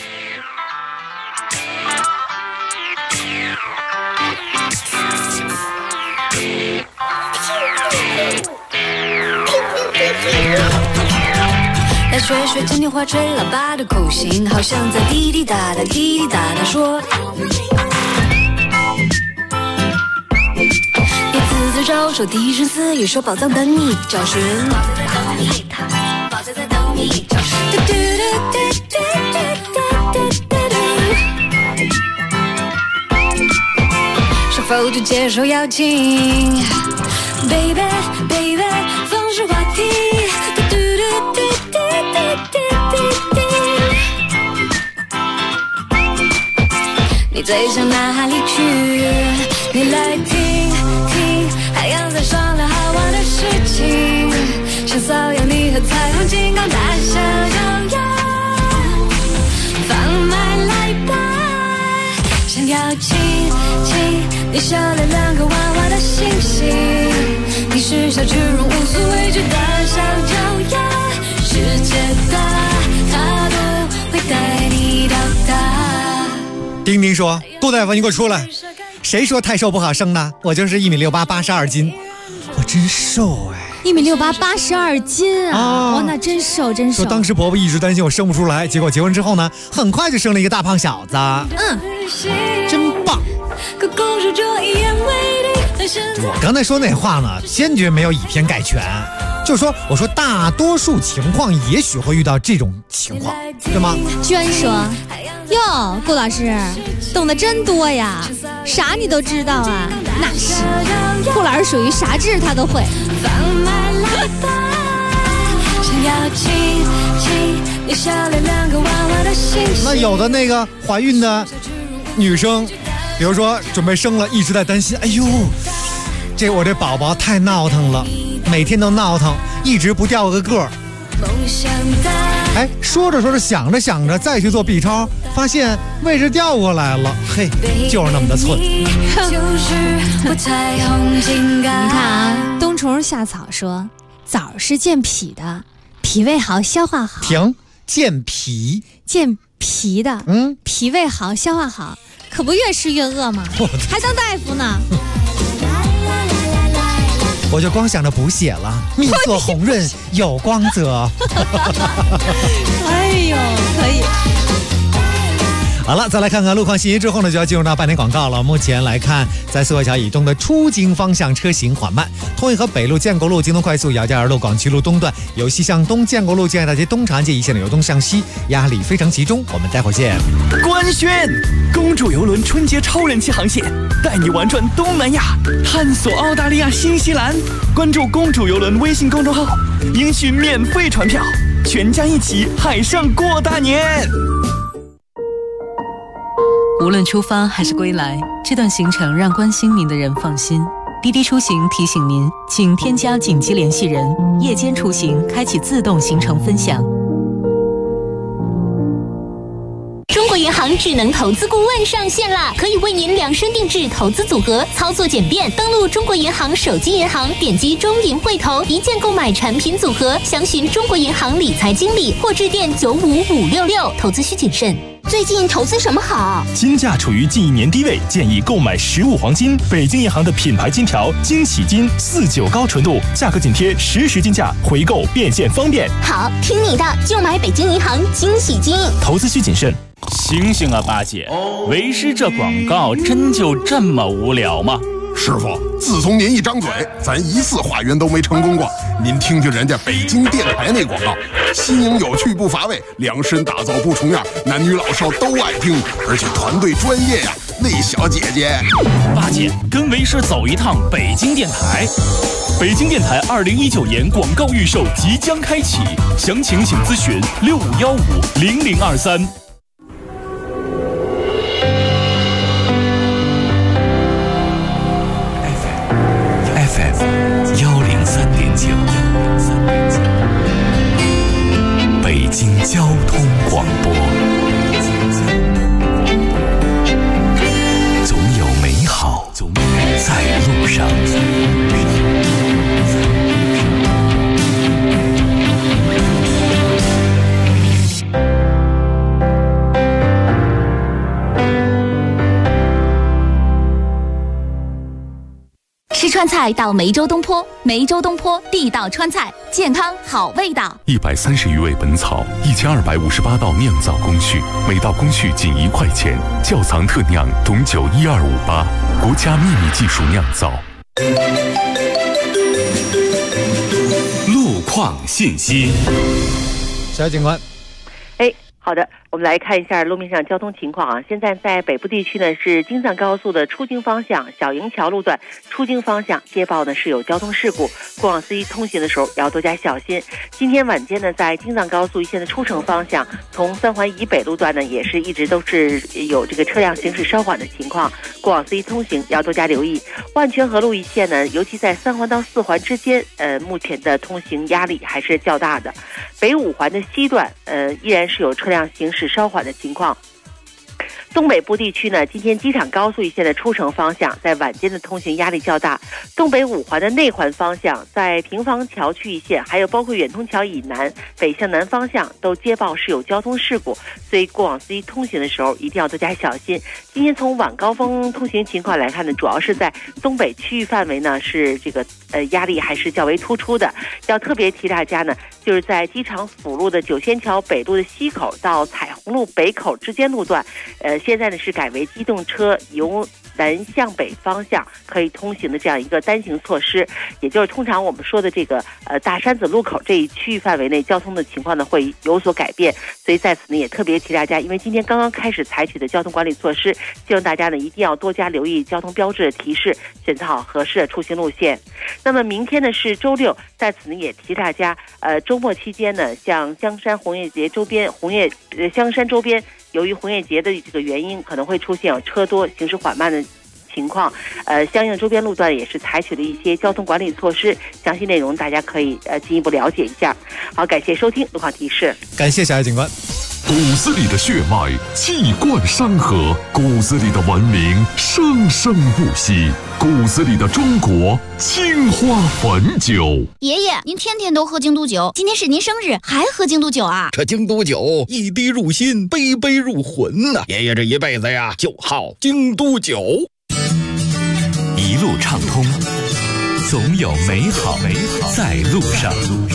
来学学今天话吹喇叭的口型，好像在滴滴答答滴滴答答说。你自自招手，低声私语说宝藏等你找寻，宝藏在等你，宝藏在等你找寻。是否就接受邀请 ，baby baby， 放手话题。你最想哪里去？你来听听，海洋在商量好玩的事情，像瘙痒你和彩虹金刚大小脚丫，放慢来吧，想要亲亲你笑脸2颗弯弯的星星，你是小巨人无所畏惧大小脚丫，世界大它都会带你到达。 丁丁说，杜大夫你给我出来，谁说太瘦不好生呢？我就是1.68米，82斤，我真瘦哎。 1.68米，82斤啊！哇，那真瘦真瘦。 说当时婆婆一直担心我生不出来，结果结婚之后呢，很快就生了一个大胖小子。真棒。我刚才说那话呢，坚决没有以偏概全，就是说，我说大多数情况也许会遇到这种情况，对吗？ 娟说：“哟，顾老师懂得真多呀，啥你都知道啊？那是，顾老师属于啥知识他都会。” 那有的那个怀孕的女生，比如说准备生了，一直在担心，哎呦，我这宝宝太闹腾了，每天都闹腾，一直不掉个个儿。哎，说着说着，想着想着，再去做 B 超，发现位置调过来了，嘿，就是那么的寸。 你看啊，冬虫夏草说，枣是健脾的，脾胃好，消化好。 停，健脾的，脾胃好，消化好，可不越吃越饿吗？还当大夫呢。 我就光想着补血了，面色红润有光泽。 哎呦，可以。 好了，再来看看路况信息之后呢，就要进入到半点广告了。目前来看，在四惠桥以东的出京方向车行缓慢，通义河北路、建国路、京东快速、姚家园路、广渠路东段由西向东，建国路、建爱大街东长安街一线的由东向西，压力非常集中。我们待会儿见。 官宣：公主邮轮春节超人气航线，带你玩转东南亚，探索澳大利亚、新西兰。关注公主邮轮微信公众号，应许免费传票，全家一起海上过大年。 无论出发还是归来，这段行程让关心您的人放心。滴滴出行提醒您，请添加紧急联系人，夜间出行开启自动行程分享。 中国银行智能投资顾问上线啦，可以为您量身定制投资组合，操作简便。登录中国银行手机银行，点击中银汇投，一键购买产品组合，详询中国银行理财经理或致电95566。投资需谨慎。最近投资什么好？ 金价处于近1年低位，建议购买15黄金。北京银行的品牌金条惊喜金49高纯度，价格紧贴实时金价，回购变现方便。 好，听你的，就买北京银行惊喜金。 投资需谨慎。醒醒啊，八姐，为师这广告真就这么无聊吗？ 师傅，自从您一张嘴，咱1次化缘都没成功过。您听听人家北京电台那广告，新颖有趣不乏味，量身打造不重样，男女老少都爱听，而且团队专业呀，那小姐姐。 八姐，跟为师走一趟北京电台。北京电台2019年广告预售即将开启，详情请咨询65150023。 103.9，北京交通广播。总有美好在路上。 吃川菜到梅州东坡，梅州东坡地道川菜，健康好味道。 130余味本草，1258道酿造工序，每道工序仅1块钱，窖藏特酿董酒12588，国家秘密技术酿造。 路况信息， 小警官。 好的，我们来看一下路面上交通情况啊。现在在北部地区呢，是京藏高速的出京方向小营桥路段出京方向接报呢是有交通事故，过往司机通行的时候要多加小心。今天晚间呢，在京藏高速一线的出城方向，从三环以北路段呢，也是一直都是有这个车辆行驶稍缓的情况，过往司机通行要多加留意。万泉河路一线呢，尤其在3环到4环之间，目前的通行压力还是较大的。北5环的西段，依然是有车辆行驶稍缓的情况。 东北部地区呢，今天机场高速一线的出城方向在晚间的通行压力较大，东北五环的内环方向在平房桥区一线，还有包括远通桥以南北向南方向都接报是有交通事故，所以过往司机通行的时候一定要多加小心。今天从晚高峰通行情况来看呢，主要是在东北区域范围呢是这个压力还是较为突出的。要特别提大家呢，就是在机场辅路的九仙桥北路的西口到彩虹路北口之间路段，现在呢是改为机动车由南向北方向可以通行的这样一个单行措施，也就是通常我们说的这个大山子路口这一区域范围内交通的情况呢会有所改变，所以在此呢也特别提大家，因为今天刚刚开始采取的交通管理措施，希望大家呢一定要多加留意交通标志的提示，选择好合适的出行路线。那么明天呢是周六，在此呢也提大家，周末期间呢，像香山红叶节周边香山周边，由于红叶节的这个原因，可能会出现有车多、行驶缓慢的情况，相应周边路段也是采取了一些交通管理措施，详细内容大家可以进一步了解一下。好，感谢收听路况提示， 感谢小艾警官。 骨子里的血脉气贯山河，骨子里的文明生生不息，骨子里的中国青花汾酒。 爷爷，您天天都喝京都酒，今天是您生日还喝京都酒啊？ 这京都酒一滴入心，杯杯入魂呐！爷爷这一辈子呀，就好京都酒。 一路畅通，总有美好在路上。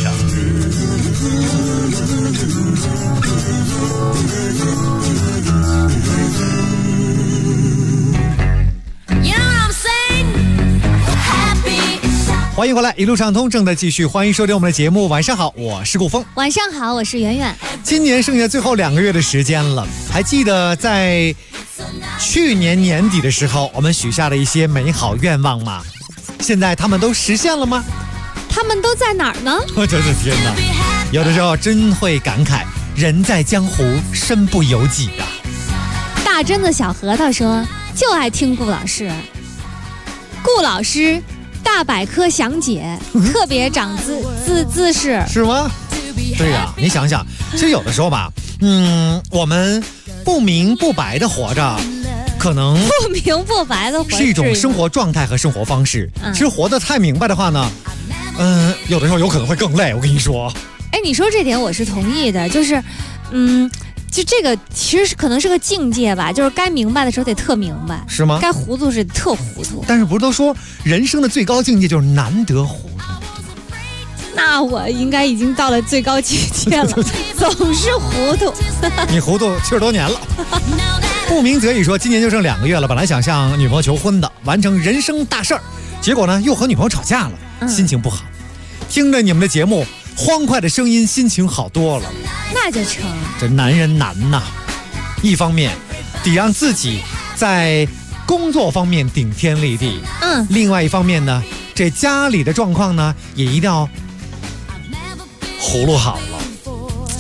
欢迎回来，一路畅通正在继续，欢迎收听我们的节目。晚上好，我是顾峰。 晚上好，我是圆圆。 今年剩下最后2个月的时间了，还记得在去年年底的时候，我们许下了一些美好愿望吗？现在他们都实现了吗？ 他们都在哪儿呢？ 我的天哪，有的时候真会感慨，人在江湖身不由己啊。 大榛的小核桃说，就爱听顾老师。顾老师大百科详解，特别长姿势， 是吗？对呀，你想想，其实有的时候吧，我们不明不白的活着，可能不明不白的活着是一种生活状态和生活方式。其实活得太明白的话呢，有的时候有可能会更累。我跟你说， 哎，你说这点我是同意的，就是，就这个其实是可能是个境界吧，就是该明白的时候得特明白， 是吗？ 该糊涂是特糊涂。 但是不是都说人生的最高境界就是难得糊涂？ 那我应该已经到了最高境界了，总是糊涂。 你糊涂70多年了。不鸣则已说，今年就剩2个月了，本来想向女朋友求婚的，完成人生大事儿，结果呢又和女朋友吵架了，心情不好。听着你们的节目，欢快的声音，心情好多了。 那就成。 这男人难呐，一方面得让自己在工作方面顶天立地，另外一方面呢，这家里的状况呢也一定要葫芦好了。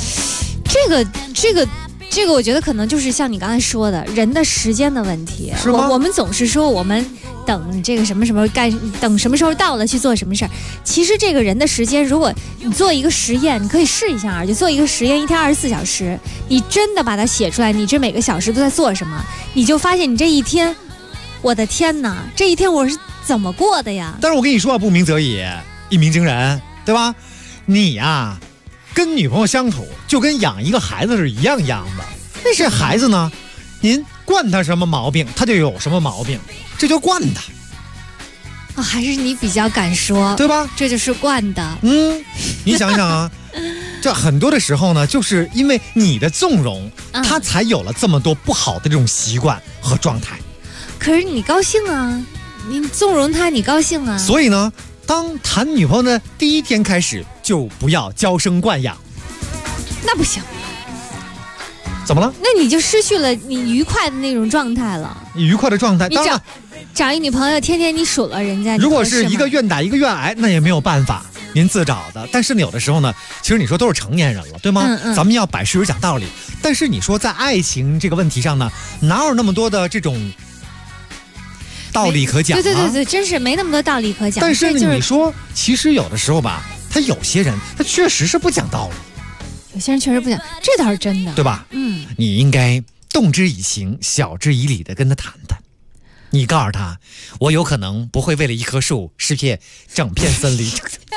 这个我觉得可能就是像你刚才说的，人的时间的问题。 是吗？ 我们总是说我们等这个什么什么等什么时候到了去做什么事儿。其实这个人的时间，如果你做一个实验，你可以试一下，就做一个实验，1天24小时，你真的把它写出来，你这每个小时都在做什么，你就发现你这一天，我的天哪，这一天我是怎么过的呀？ 但是我跟你说啊，不鸣则已，一鸣惊人，对吧？你呀，跟女朋友相处就跟养一个孩子是一样的。这孩子呢，您惯他什么毛病，他就有什么毛病，这就惯他。 啊，还是你比较敢说， 对吧？ 这就是惯的。 你想想啊，这很多的时候呢，就是因为你的纵容，他才有了这么多不好的这种习惯和状态。 可是你高兴啊，你纵容他，你高兴啊。 所以呢，当谈女朋友的第1天开始，就不要娇生惯养。 那不行。 怎么了？ 那你就失去了你愉快的那种状态了。 愉快的状态，当然找一女朋友，天天你数了人家。 如果是一个愿打一个愿挨，那也没有办法，您自找的。但是呢，有的时候呢，其实你说都是成年人了，对吗？咱们要摆事实讲道理。但是你说在爱情这个问题上呢，哪有那么多的这种道理可讲啊？ 对，真是没那么多道理可讲。 但是你说，其实有的时候吧，他有些人他确实是不讲道理。 有些人确实不讲，这倒是真的， 对吧？你应该动之以情，晓之以理的跟他谈谈。你告诉他，我有可能不会为了一棵树失去整片森林。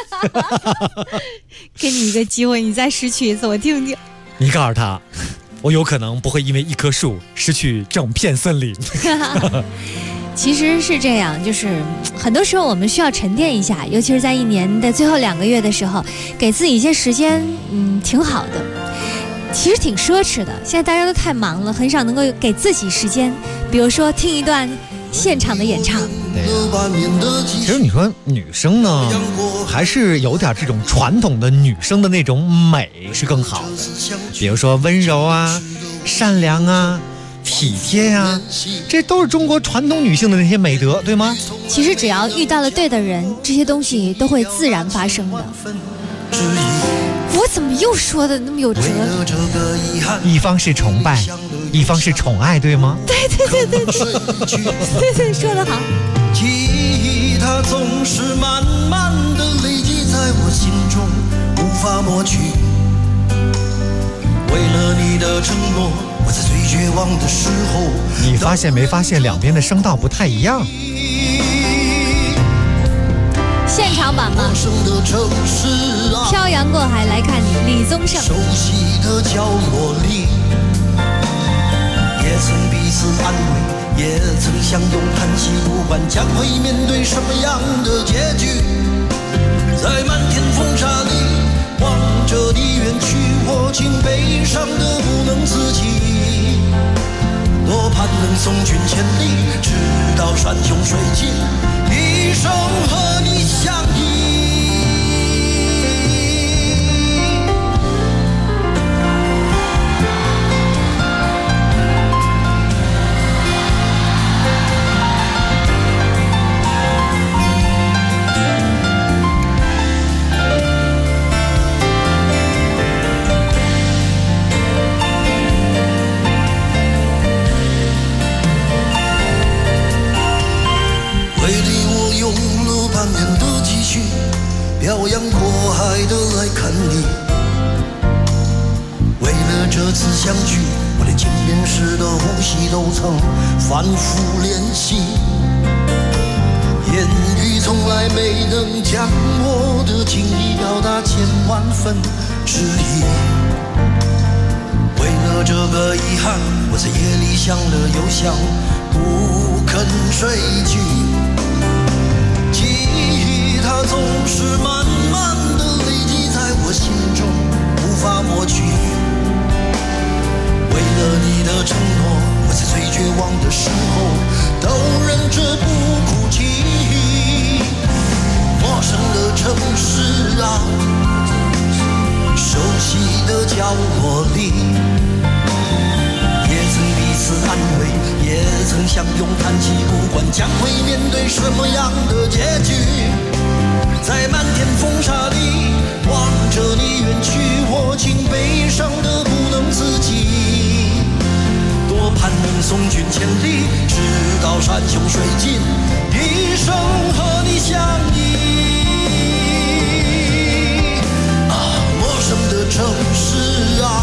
给你一个机会，你再失去一次，我听听。 你告诉他，我有可能不会因为一棵树失去整片森林。 其实是这样，就是很多时候我们需要沉淀一下，尤其是在一年的最后2个月的时候，给自己一些时间，挺好的。其实挺奢侈的，现在大家都太忙了，很少能够给自己时间，比如说听一段现场的演唱。 其实你说女生呢，还是有点这种传统的女生的那种美是更好的，比如说温柔啊、善良啊、体贴啊，这都是中国传统女性的那些美德，对吗？ 其实只要遇到了对的人，这些东西都会自然发生的。我怎么又说的那么有哲理？ 一方是崇拜，一方是宠爱，对吗？ 对，说得好。 记忆它总是慢慢的累积在我心中，无法抹去。为了你的承诺，我在最绝望的时候。 你发现没发现两边的声道不太一样？ 现场版嘛，漂洋过海来看你，李宗盛。 熟悉的角落里，也曾彼此安慰，也曾相拥叹息，不管将会面对什么样的结局。在漫天风沙里，望着你远去，我竟悲伤得不能自己。多盼能送君千里，直到山穷水尽，一生和你相依。漂洋过海的来看你，为了这次相聚，我连见面时的呼吸都曾反复练习。言语从来没能将我的情意表达1000万分之一。为了这个遗憾，我在夜里想了又想，不肯睡去。它总是慢慢的累积在我心中，无法抹去。为了你的承诺，我在最绝望的时候都忍着不哭泣。陌生的城市啊，熟悉的角落里，也曾彼此安慰，也曾相拥叹息，不管将会面对什么样的结局。在漫天风沙里，望着你远去，我竟悲伤得不能自己。多盼能送君千里，直到山穷水尽，一生和你相依。陌生的城市啊，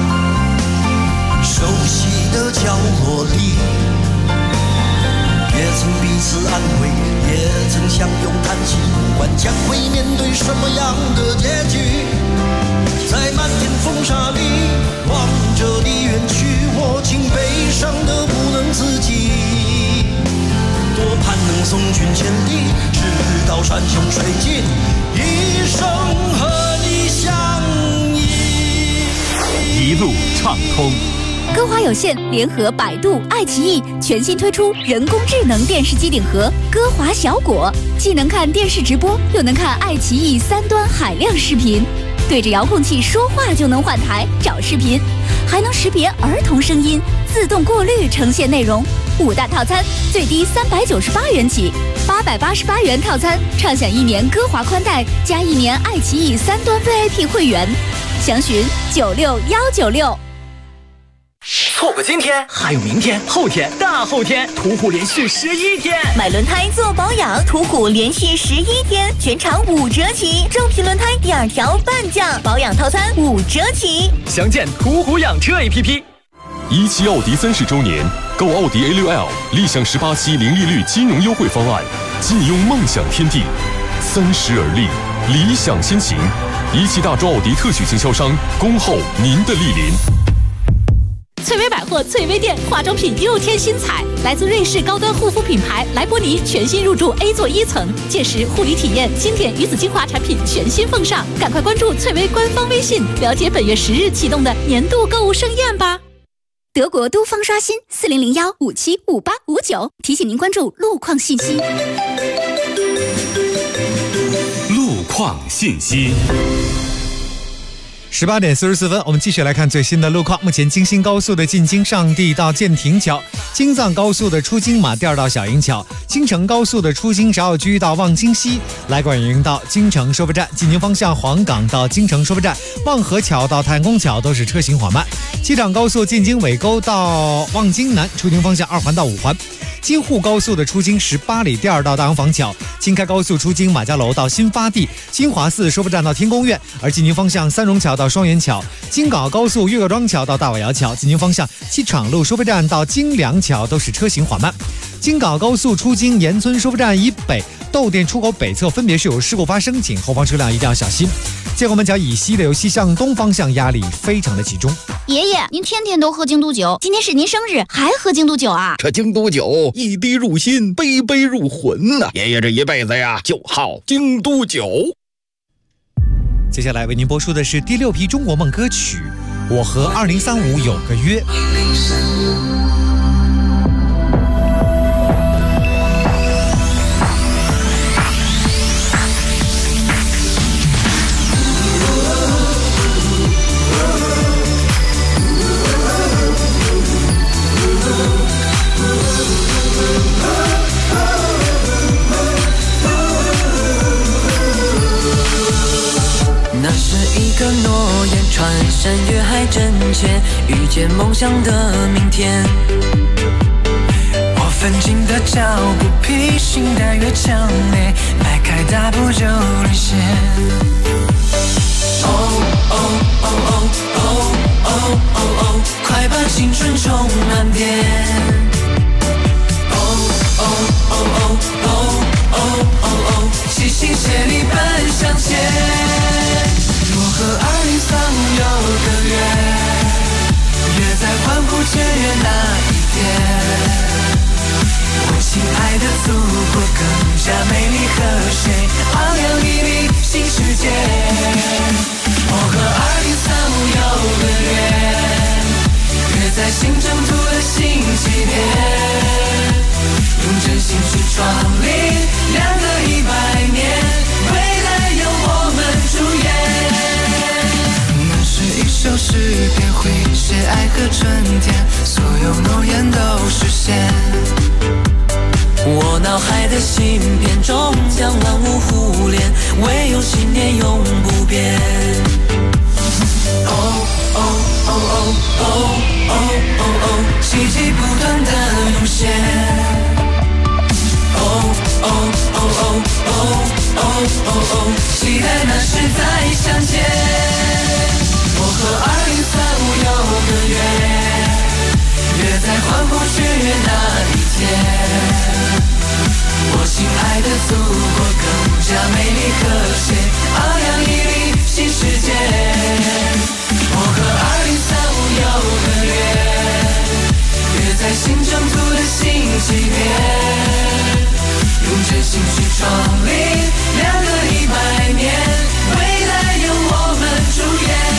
熟悉的角落里，也曾彼此安慰，也曾相拥叹息，不管将会面对什么样的结局。在漫天风沙里，望着你远去，我竟悲伤得不能自己。多盼能送君千里，直到山穷水尽，一生和你相依。 一路畅通。 歌华有线联合百度、爱奇艺全新推出人工智能电视机顶盒歌华小果，既能看电视直播，又能看爱奇艺3端海量视频，对着遥控器说话就能换台找视频，还能识别儿童声音，自动过滤呈现内容。5大套餐最低398元起，888元套餐畅享1年歌华宽带加1年爱奇艺3端 VIP 会员，详询96196。 错过今天，还有明天、后天、大后天，途虎连续11天。 买轮胎做保养，途虎连续11天，全场5折起，正品轮胎第2条半价，保养套餐5折起。 详见途虎养车 APP。 一汽奥迪30周年，购奥迪 A6L 立享18期零利率金融优惠方案，尽拥梦想天地。30而立，理想先行。一汽大众奥迪特许经销商，恭候您的莅临。 翠微百货翠微店化妆品又添新彩，来自瑞士高端护肤品牌莱博尼全新入驻 A 座1层，届时护理体验经典鱼子精华产品全新奉上，赶快关注翠微官方微信，了解本月10日启动的年度购物盛宴吧。 德国都方刷新4001575859，提醒您关注路况信息。 路况信息。 18点44分，我们继续来看最新的路况。目前京新高速的进京上地到建亭桥，京藏高速的出京马甸到小营桥，京承高速的出京芍药居到望京西，来广营到京承收费站，进京方向黄岗到京承收费站，望河桥到太阳宫桥都是车行缓慢。机场高速进京尾沟到望京南，出京方向2环到5环。京沪高速的出京18里店到大洋坊桥，京开高速出京马家楼到新发地，金华寺收费站到天宫苑，而进京方向三荣桥到双元桥，京港澳高速岳各庄桥到大瓦窑桥，进京方向机场路收费站到京梁桥都是车行缓慢。京港澳高速出京岩村收费站以北、窦店出口北侧分别是有事故发生，请后方车辆一定要小心。建国门桥以西的由西向东方向压力非常的集中。 爷爷，您天天都喝京都酒，今天是您生日还喝京都酒啊？ 这京都酒一滴入心，杯杯入魂呐！爷爷这一辈子呀，就好京都酒。 接下来为您播出的是第6批中国梦歌曲《我和2035有个约》。 那是一个诺言，穿山越海真切，遇见梦想的明天。我奋进的脚步，披星戴月强烈，迈开大步就领先。哦哦哦哦哦哦哦哦，快把青春充满电。哦哦哦哦哦哦哦哦，齐心协力奔向前。我和2035有个约，约在欢呼雀跃那一天。我亲爱的祖国更加美丽和谐，昂扬屹立新世界。我和2035有个约，约在新征途的新起点，用真心去创立2个100年，未来由我们主演。一首诗篇会写爱和春天，所有诺言都实现。我脑海的芯片终将万物互联，唯有信念永不变。哦哦哦哦哦哦哦哦，奇迹不断的涌现。哦哦哦哦哦哦哦哦，期待那时再相见。我和2035有个约，约在欢呼雀跃那一天。我亲爱的祖国更加美丽和谐，昂扬屹立新世界。我和2035有个约，约在新征途的新起点，用真心去创立2个100年，未来由我们主演。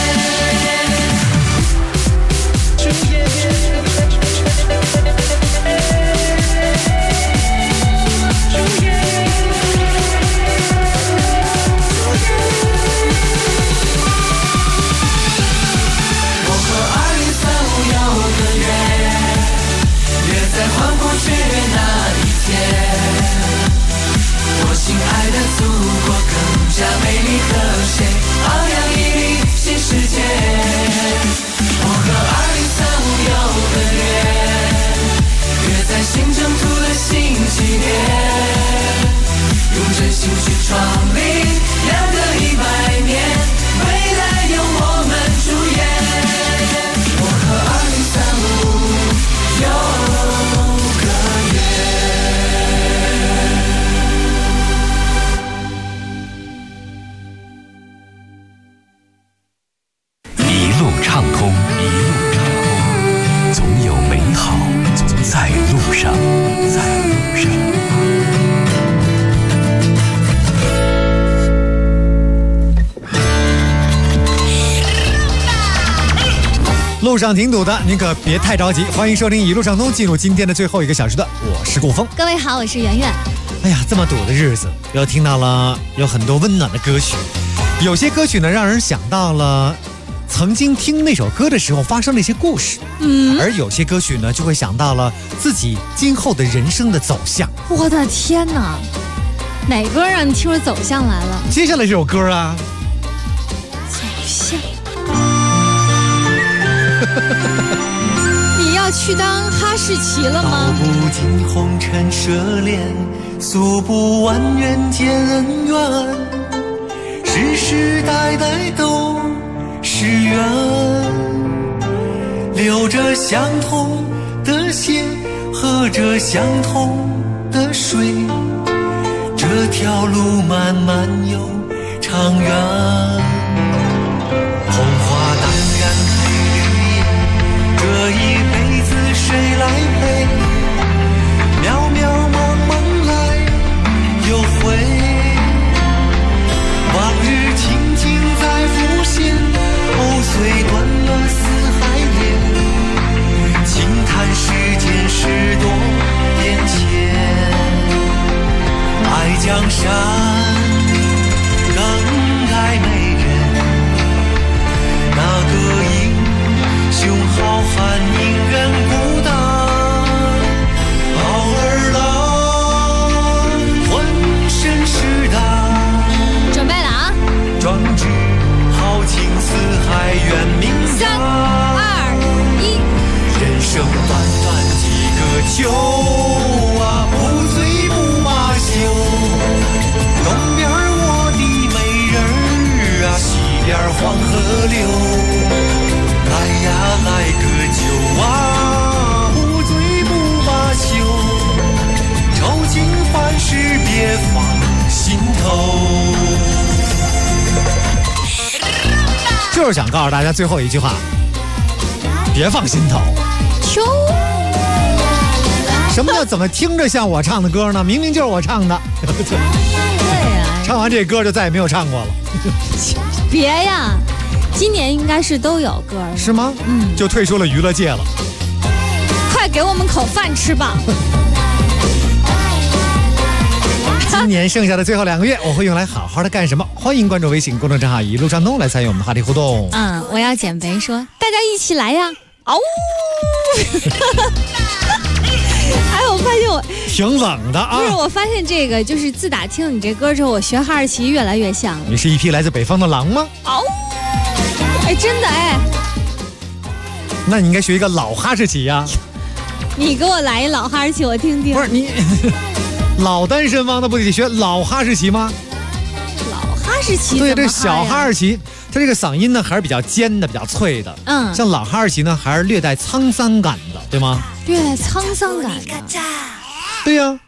亲爱的祖国更加美丽和谐，昂扬屹立新世界。我和2035有个约，约在新征途的新起点，用真心去创立2个100年，未来由我们主演。我和2035 畅通，一路畅通，总有美好在路上，在路上。 路上挺堵的，您可别太着急。欢迎收听一路畅通，进入今天的最后一个小时段，我是顾峰。 各位好，我是圆圆。 哎呀，这么堵的日子，又听到了有很多温暖的歌曲，有些歌曲呢，让人想到了曾经听那首歌的时候发生的一些故事，而有些歌曲呢，就会想到了自己今后的人生的走向。 我的天哪，哪歌让你听着走向来了？ 接下来这首歌啊， 走向。你要去当哈士奇了吗？ 道不尽红尘奢恋，诉不完人间恩怨，世世代代都是缘，流着相同的血，喝着相同的水，这条路漫漫又长远，红花当然配绿叶，这一辈子谁来陪？渺渺茫茫来又回，往日情景再浮现，藕虽断了丝还连，轻叹世间事多变迁，爱江山更爱美人，那个英雄好汉宁愿孤单，傲儿郎浑身是胆， 准备了啊！ 壮志豪情四海远名扬，3、 2、1， 人生短短几个秋啊，不醉不罢休。东边我的美人儿啊，西边黄河流。来呀来个酒啊，不醉不罢休，愁情烦事别放心头。 就是想告诉大家最后一句话，别放心头。 秋， 什么叫怎么听着像我唱的歌呢？明明就是我唱的。 对呀， 唱完这歌就再也没有唱过了。 别呀，今年应该是都有歌了， 是吗？就退出了娱乐界了。 快给我们口饭吃吧。 今年剩下的最后2个月，我会用来好好的干什么？欢迎关注微信公众账号一路畅通来参与我们的话题互动。 我要减肥，说大家一起来呀！嗷呜！哎，我发现我挺冷的啊。 不是，我发现这个就是自打听了你这歌之后，我学哈士奇越来越像了。 你是一匹来自北方的狼吗？ 嗷呜！哎，真的哎。 那你应该学一个老哈士奇呀。 你给我来一老哈士奇，我听听。 不是你。老单身汪，那不得学老哈士奇吗？ 老哈士奇对，这小哈士奇，它这个嗓音呢还是比较尖的，比较脆的。像老哈士奇呢，还是略带沧桑感的，对吗？ 略带沧桑感的。 对呀。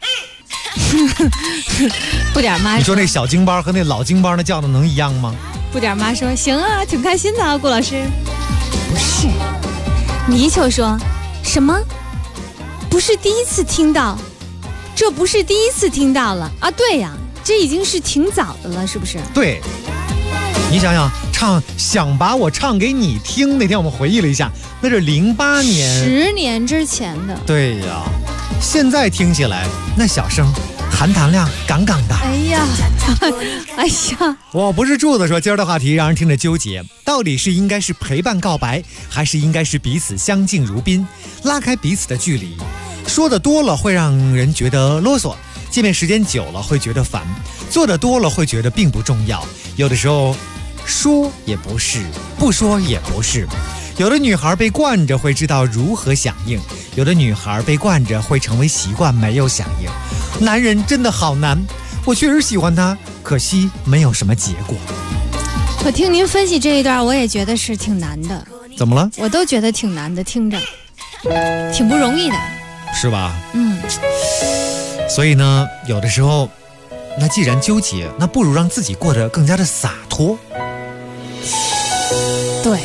不点妈， 你说那小京包和那老京包那叫的能一样吗？ 不点妈说行啊，挺开心的啊，顾老师。不是，泥鳅说什么？不是第一次听到。这不是第一次听到了啊！对呀，这已经是挺早的了，是不是？ 对，你想想，想把我唱给你听，那天我们回忆了一下，那是08年 ，10年之前的。 对呀，现在听起来那小声，含糖量杠杠的。 哎呀，哎呀！ 我不是柱子说，今儿的话题让人听着纠结，到底是应该是陪伴告白，还是应该是彼此相敬如宾，拉开彼此的距离？说的多了会让人觉得啰嗦，见面时间久了会觉得烦，做的多了会觉得并不重要。有的时候说也不是，不说也不是。有的女孩被惯着会知道如何响应，有的女孩被惯着会成为习惯没有响应。男人真的好难，我确实喜欢他，可惜没有什么结果。 我听您分析这一段，我也觉得是挺难的。 怎么了？ 我都觉得挺难的，听着挺不容易的。 是吧？所以呢，有的时候，那既然纠结，那不如让自己过得更加的洒脱。 对，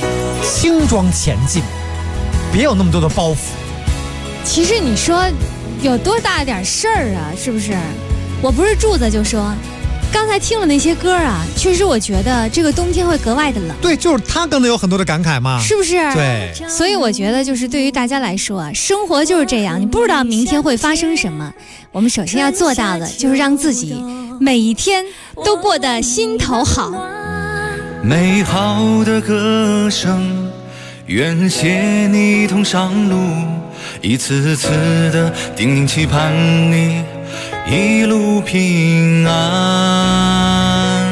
轻装前进，别有那么多的包袱。 其实你说有多大点事儿啊，是不是？我不是柱子就说，刚才听了那些歌啊，确实我觉得这个冬天会格外的冷。 对，就是他刚才有很多的感慨嘛， 是不是？ 对， 所以我觉得就是对于大家来说啊，生活就是这样，你不知道明天会发生什么。我们首先要做到的就是让自己每一天都过得心头好。 美好的歌声，愿携你同上路，一次次的叮咛期盼你一路平安。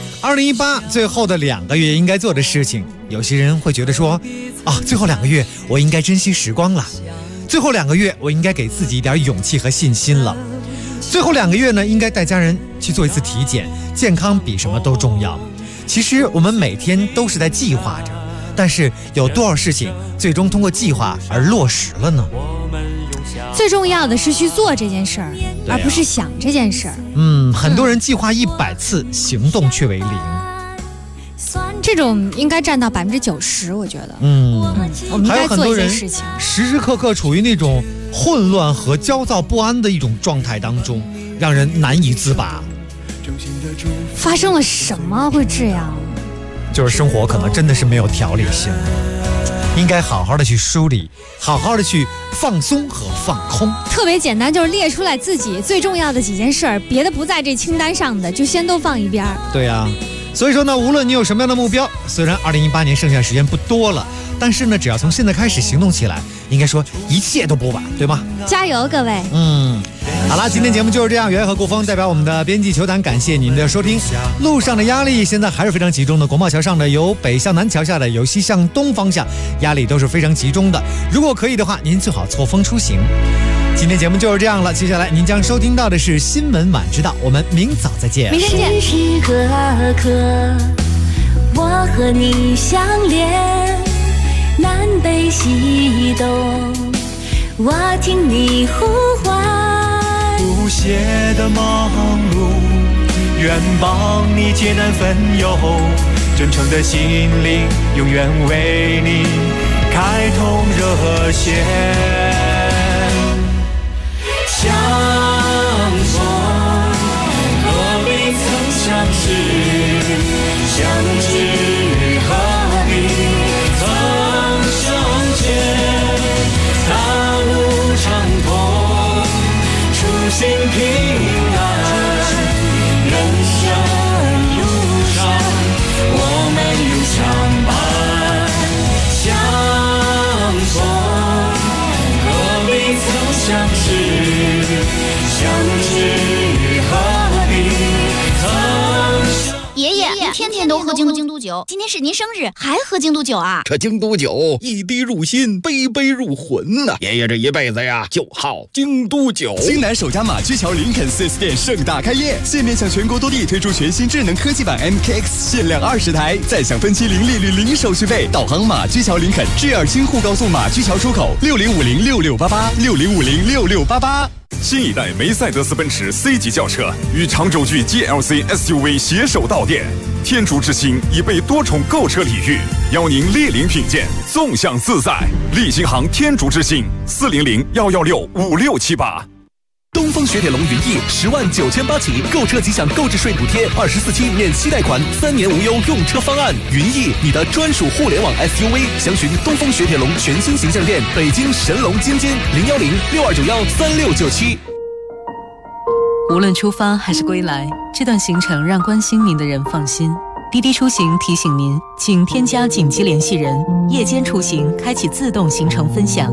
2018最后的2个月应该做的事情，有些人会觉得说，最后2个月我应该珍惜时光了，最后2个月我应该给自己一点勇气和信心了，最后2个月呢，应该带家人去做一次体检，健康比什么都重要。其实我们每天都是在计划着，但是有多少事情最终通过计划而落实了呢？ 最重要的是去做这件事儿，而不是想这件事儿。 很多人计划100次，行动却为0， 这种应该占到90%，我觉得。我们应该做一些事情。 时时刻刻处于那种混乱和焦躁不安的一种状态当中，让人难以自拔。 发生了什么会这样？ 就是生活可能真的是没有条理性，应该好好的去梳理，好好的去放松和放空。 特别简单，就是列出来自己最重要的几件事儿，别的不在这清单上的就先都放一边。 对啊，所以说呢，无论你有什么样的目标，虽然2018年剩下时间不多了，但是呢，只要从现在开始行动起来，应该说一切都不晚，对吗？ 加油，各位！ 好了，今天节目就是这样。袁和顾峰代表我们的编辑球坛，感谢您的收听。路上的压力现在还是非常集中的，国贸桥上的由北向南桥下的由西向东方向，压力都是非常集中的。如果可以的话，您最好错峰出行。今天节目就是这样了，接下来您将收听到的是新闻晚知道，我们明早再见。 明天见。 时时刻刻，我和你相连，南北西东，我听你呼唤。 不懈的忙碌，愿帮你解难分忧，真诚的心灵永远为你开通热线。相逢何必曾相识，相知何必曾相见，大路长通，初心平安，人生路上我们永相伴。相逢何必曾相识，相知何必曾。 爷爷天天都喝京都酒，今天是您生日，还喝京都酒啊？ 这京都酒一滴入心，杯杯入魂呐！爷爷这一辈子呀，就好京都酒。 京南首家马驹桥林肯 4S 店盛大开业，现面向全国多地推出全新智能科技版 MKX， 限量20台，再享分期零利率、零手续费。导航马驹桥林肯，G2京沪高速马驹桥出口，60506688，60506688。 新一代梅赛德斯奔驰 C 级轿车与长轴距 GLC SUV 携手到店，天竺之星已被多重购车礼遇，邀您莅临品鉴，纵享自在。立新行天竺之星，400-116-5678。 东风雪铁龙云翼109800起，购车即享购置税补贴，24期免息贷款，3年无忧用车方案。云翼，你的专属互联网 SUV，详询东风雪铁龙全新形象店，北京神龙津津，010-6291-3697。 无论出发还是归来，这段行程让关心您的人放心。滴滴出行提醒您，请添加紧急联系人，夜间出行开启自动行程分享。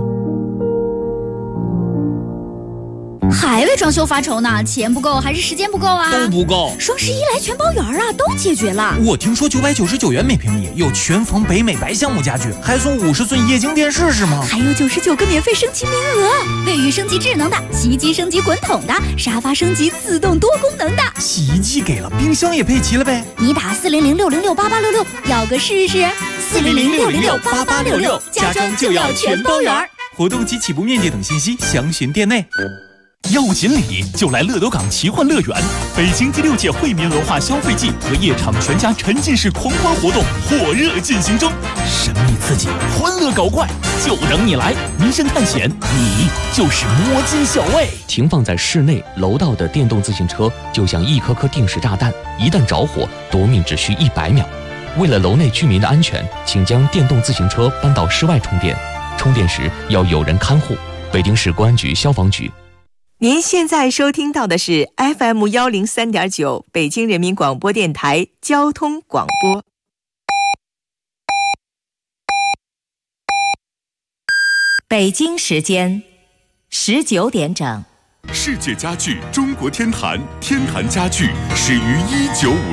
还为装修发愁呢？钱不够还是时间不够啊？ 都不够。 双11来全包圆啊，都解决了。 我听说999元每平米有全缝北美白橡木家具，还送50寸液晶电视是吗？ 还有99个免费升级名额，卫浴升级智能的，洗衣机升级滚筒的，沙发升级自动多功能的。 洗衣机给了，冰箱也配齐了呗？ 你打400-606-8866，要个试试。400-606-8866，家装就要全包圆。 活动及起步面积等信息详询店内。 要锦鲤就来乐都港奇幻乐园，北京第6届惠民文化消费季和夜场全家沉浸式狂欢活动火热进行中，神秘刺激，欢乐搞怪，就等你来！名山探险，你就是摸金校尉。 停放在室内楼道的电动自行车就像一颗颗定时炸弹，一旦着火，夺命只需100秒。为了楼内居民的安全，请将电动自行车搬到室外充电，充电时要有人看护。北京市公安局消防局。 您现在收听到的是 FM103.9 北京人民广播电台交通广播。北京时间19点整。 世界家具中国天坛，天坛家具始于1950